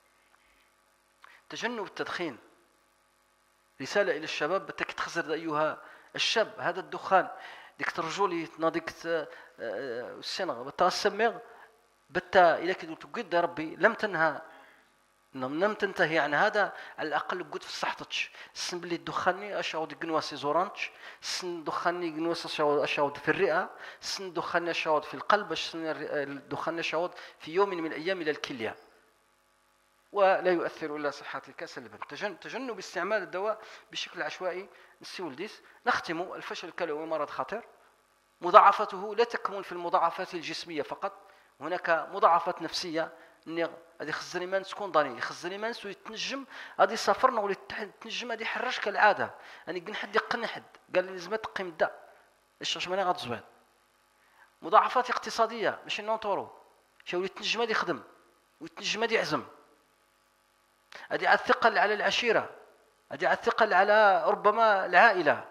تجنب التدخين، رساله الى الشباب بتك تخسر ايها الشاب هذا الدخان ديك ترجولي ناديك السنغ بتا السميغ بتا الى كي تقد ربي لم تنهى لم تنتهي عن هذا على الاقل قد في صحتك. السن بلي دخاني اشاود قنواسي زورانتش، السن دخاني قنواس اشاود في الرئه، السن دخاني اشاود في القلب، السن دخاني اشاود في يوم من الايام الى الكليه ولا يؤثر الا صحتك سلبا. تجنب استعمال الدواء بشكل عشوائي. نسيولديس نختم. الفشل الكلوي مرض خطير، مضاعفته لا تكمن في المضاعفات الجسميه فقط، هناك مضاعفات نفسيه. غادي خزري مان تكون ضاني خزري مان سو يتنجم غادي سافرنا ولا تنجم غادي يحرش كالعاده. يعني كن حد يقن حد قال لي لازم تقيم الدا اش ماني غتزوين. مضاعفات اقتصاديه ماشي نونطورو شاو يتنجم غادي يخدم ويتنجم غادي يعزم. هذه على الثقل على العشيره، هذه على الثقل على ربما العائله.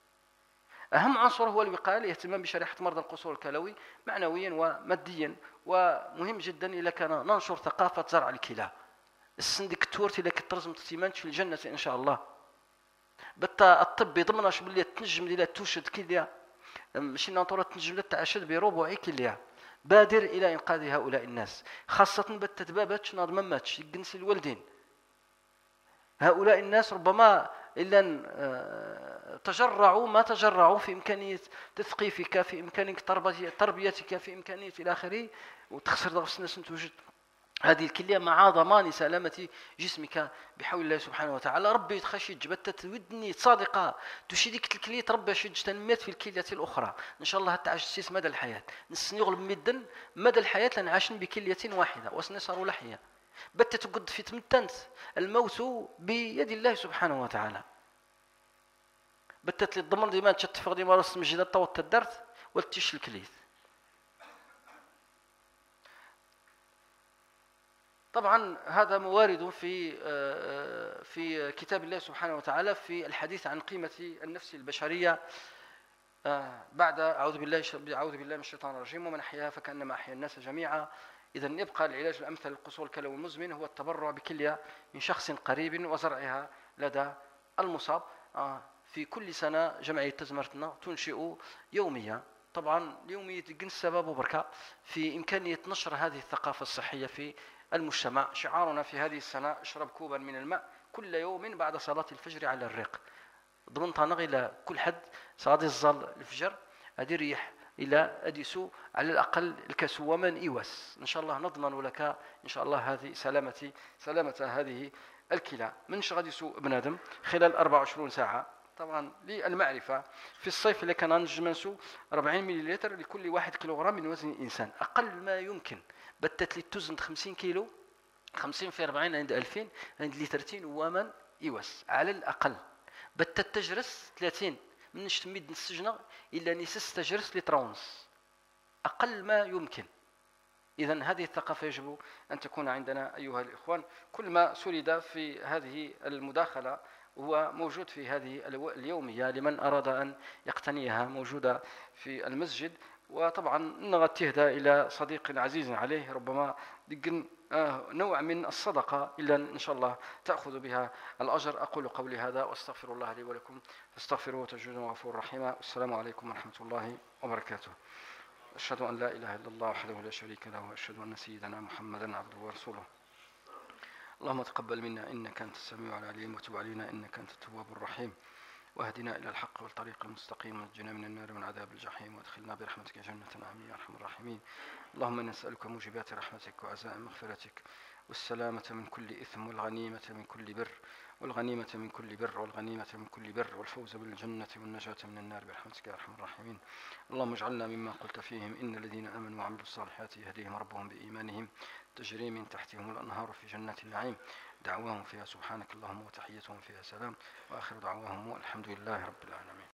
أهم عنصر هو الوقاية، الاهتمام بشريحة مرضى القصور الكلوي معنويا وماديا. ومهم جدا إذا كان ننشر ثقافة زرع الكلى. السندك تورتي إلا كترزم تيمانش في الجنة إن شاء الله. بتا الطب يضمنش باللي تنجم إلى توشد كلية ماشي ناطورة تنجم لا تعشد بربع كلية. بادر إلى إنقاذ هؤلاء الناس، خاصة بتتبابتش ناض مماتش يجنس الوالدين. هؤلاء الناس ربما إلا تجرعوا ما تجرعوا في إمكانية تثقيفك، في إمكانية تربيتك، في إمكانية إلى آخره، وتخسر ضغط الناس توجد هذه الكلية مع ضمان سلامة جسمك بحول الله سبحانه وتعالى. ربي تخشي جبتت ودني صادقة تشيدك الكلية ربي شج تنميت في الكلية الأخرى إن شاء الله تعجزيس مدى الحياة. نسنغلب مدن مدى الحياة لأن عاشن بكلية واحدة وسنصاروا لحية بتت قد في تمتنت الموت بيد الله سبحانه وتعالى. بتت لي الضمن ديما تشتفق ديما راس مجد طوت الدرت والتيش الكليت. طبعا هذا موارد في في كتاب الله سبحانه وتعالى في الحديث عن قيمة النفس البشرية بعد أعوذ بالله أعوذ بالله من الشيطان الرجيم ومن أحياها فكأنما أحيا الناس جميعا. إذا يبقى العلاج الأمثل للقصور الكلوي المزمن هو التبرع بكلية من شخص قريب وزرعها لدى المصاب. في كل سنة جمعية تزمرتنا تنشئ يومية، طبعا يومية جنس سبب وبركة في إمكانية نشر هذه الثقافة الصحية في المجتمع. شعارنا في هذه السنة اشرب كوبا من الماء كل يوم بعد صلاة الفجر على الريق. ضمن طنغ إلى كل حد صلاة الظل الفجر هذه ريح إلى أديسو على الأقل الكسو ومن إيواس إن شاء الله نضمن لك إن شاء الله هذه سلامتي سلامة هذه الكلى. من شغديسو ابن آدم خلال أربعة وعشرين ساعة. طبعا للمعرفة في الصيف اللي كان نجمنسو أربعين مليلتر لكل واحد كيلوغرام من وزن الإنسان أقل ما يمكن. بتت لي توزن خمسين كيلو خمسين في أربعين عند ألفين عند لترتين ومن إيواس على الأقل. بتت تجرس ثلاثين من نشتميد السجنة إلا نسس تجرس لترونس أقل ما يمكن. إذن هذه الثقافة يجب أن تكون عندنا أيها الإخوان. كل ما سرد في هذه المداخلة هو موجود في هذه اليومية لمن أراد أن يقتنيها، موجودة في المسجد. وطبعا نغتهدا إلى صديق عزيز عليه ربما دقن آه، نوع من الصدقة إلا إن شاء الله تأخذ بها الأجر. أقول قولي هذا وأستغفر الله لي ولكم، فاستغفروه تجدونه غفورا رحيما. والسلام عليكم ورحمة الله وبركاته. أشهد أن لا إله إلا الله وحده لا شريك له، وأشهد أن سيدنا محمدا عبده ورسوله. اللهم تقبل منا إنك أنت السميع العليم، وتب علينا إنك أنت التواب الرحيم، واهدنا إلى الحق والطريق المستقيم، ونجنا من النار ومن عذاب الجحيم، وادخلنا برحمتك جنة نعيم يا أرحم الراحمين. اللهم إنا نسألك موجبات رحمتك وعزائم مغفرتك، والسلامة من كل إثم، والغنيمة من كل بر والغنيمة من كل بر والغنيمة من كل بر والفوز بالجنة والنجاة من النار برحمتك يا أرحم الراحمين. اللهم اجعلنا مما قلت فيهم إن الذين آمنوا وعملوا الصالحات يهديهم ربهم بإيمانهم تجري من تحتهم الأنهار في جنات النعيم، دعواهم فيها سبحانك اللهم وتحيتهم فيها سلام، وآخر دعواهم الحمد لله رب العالمين.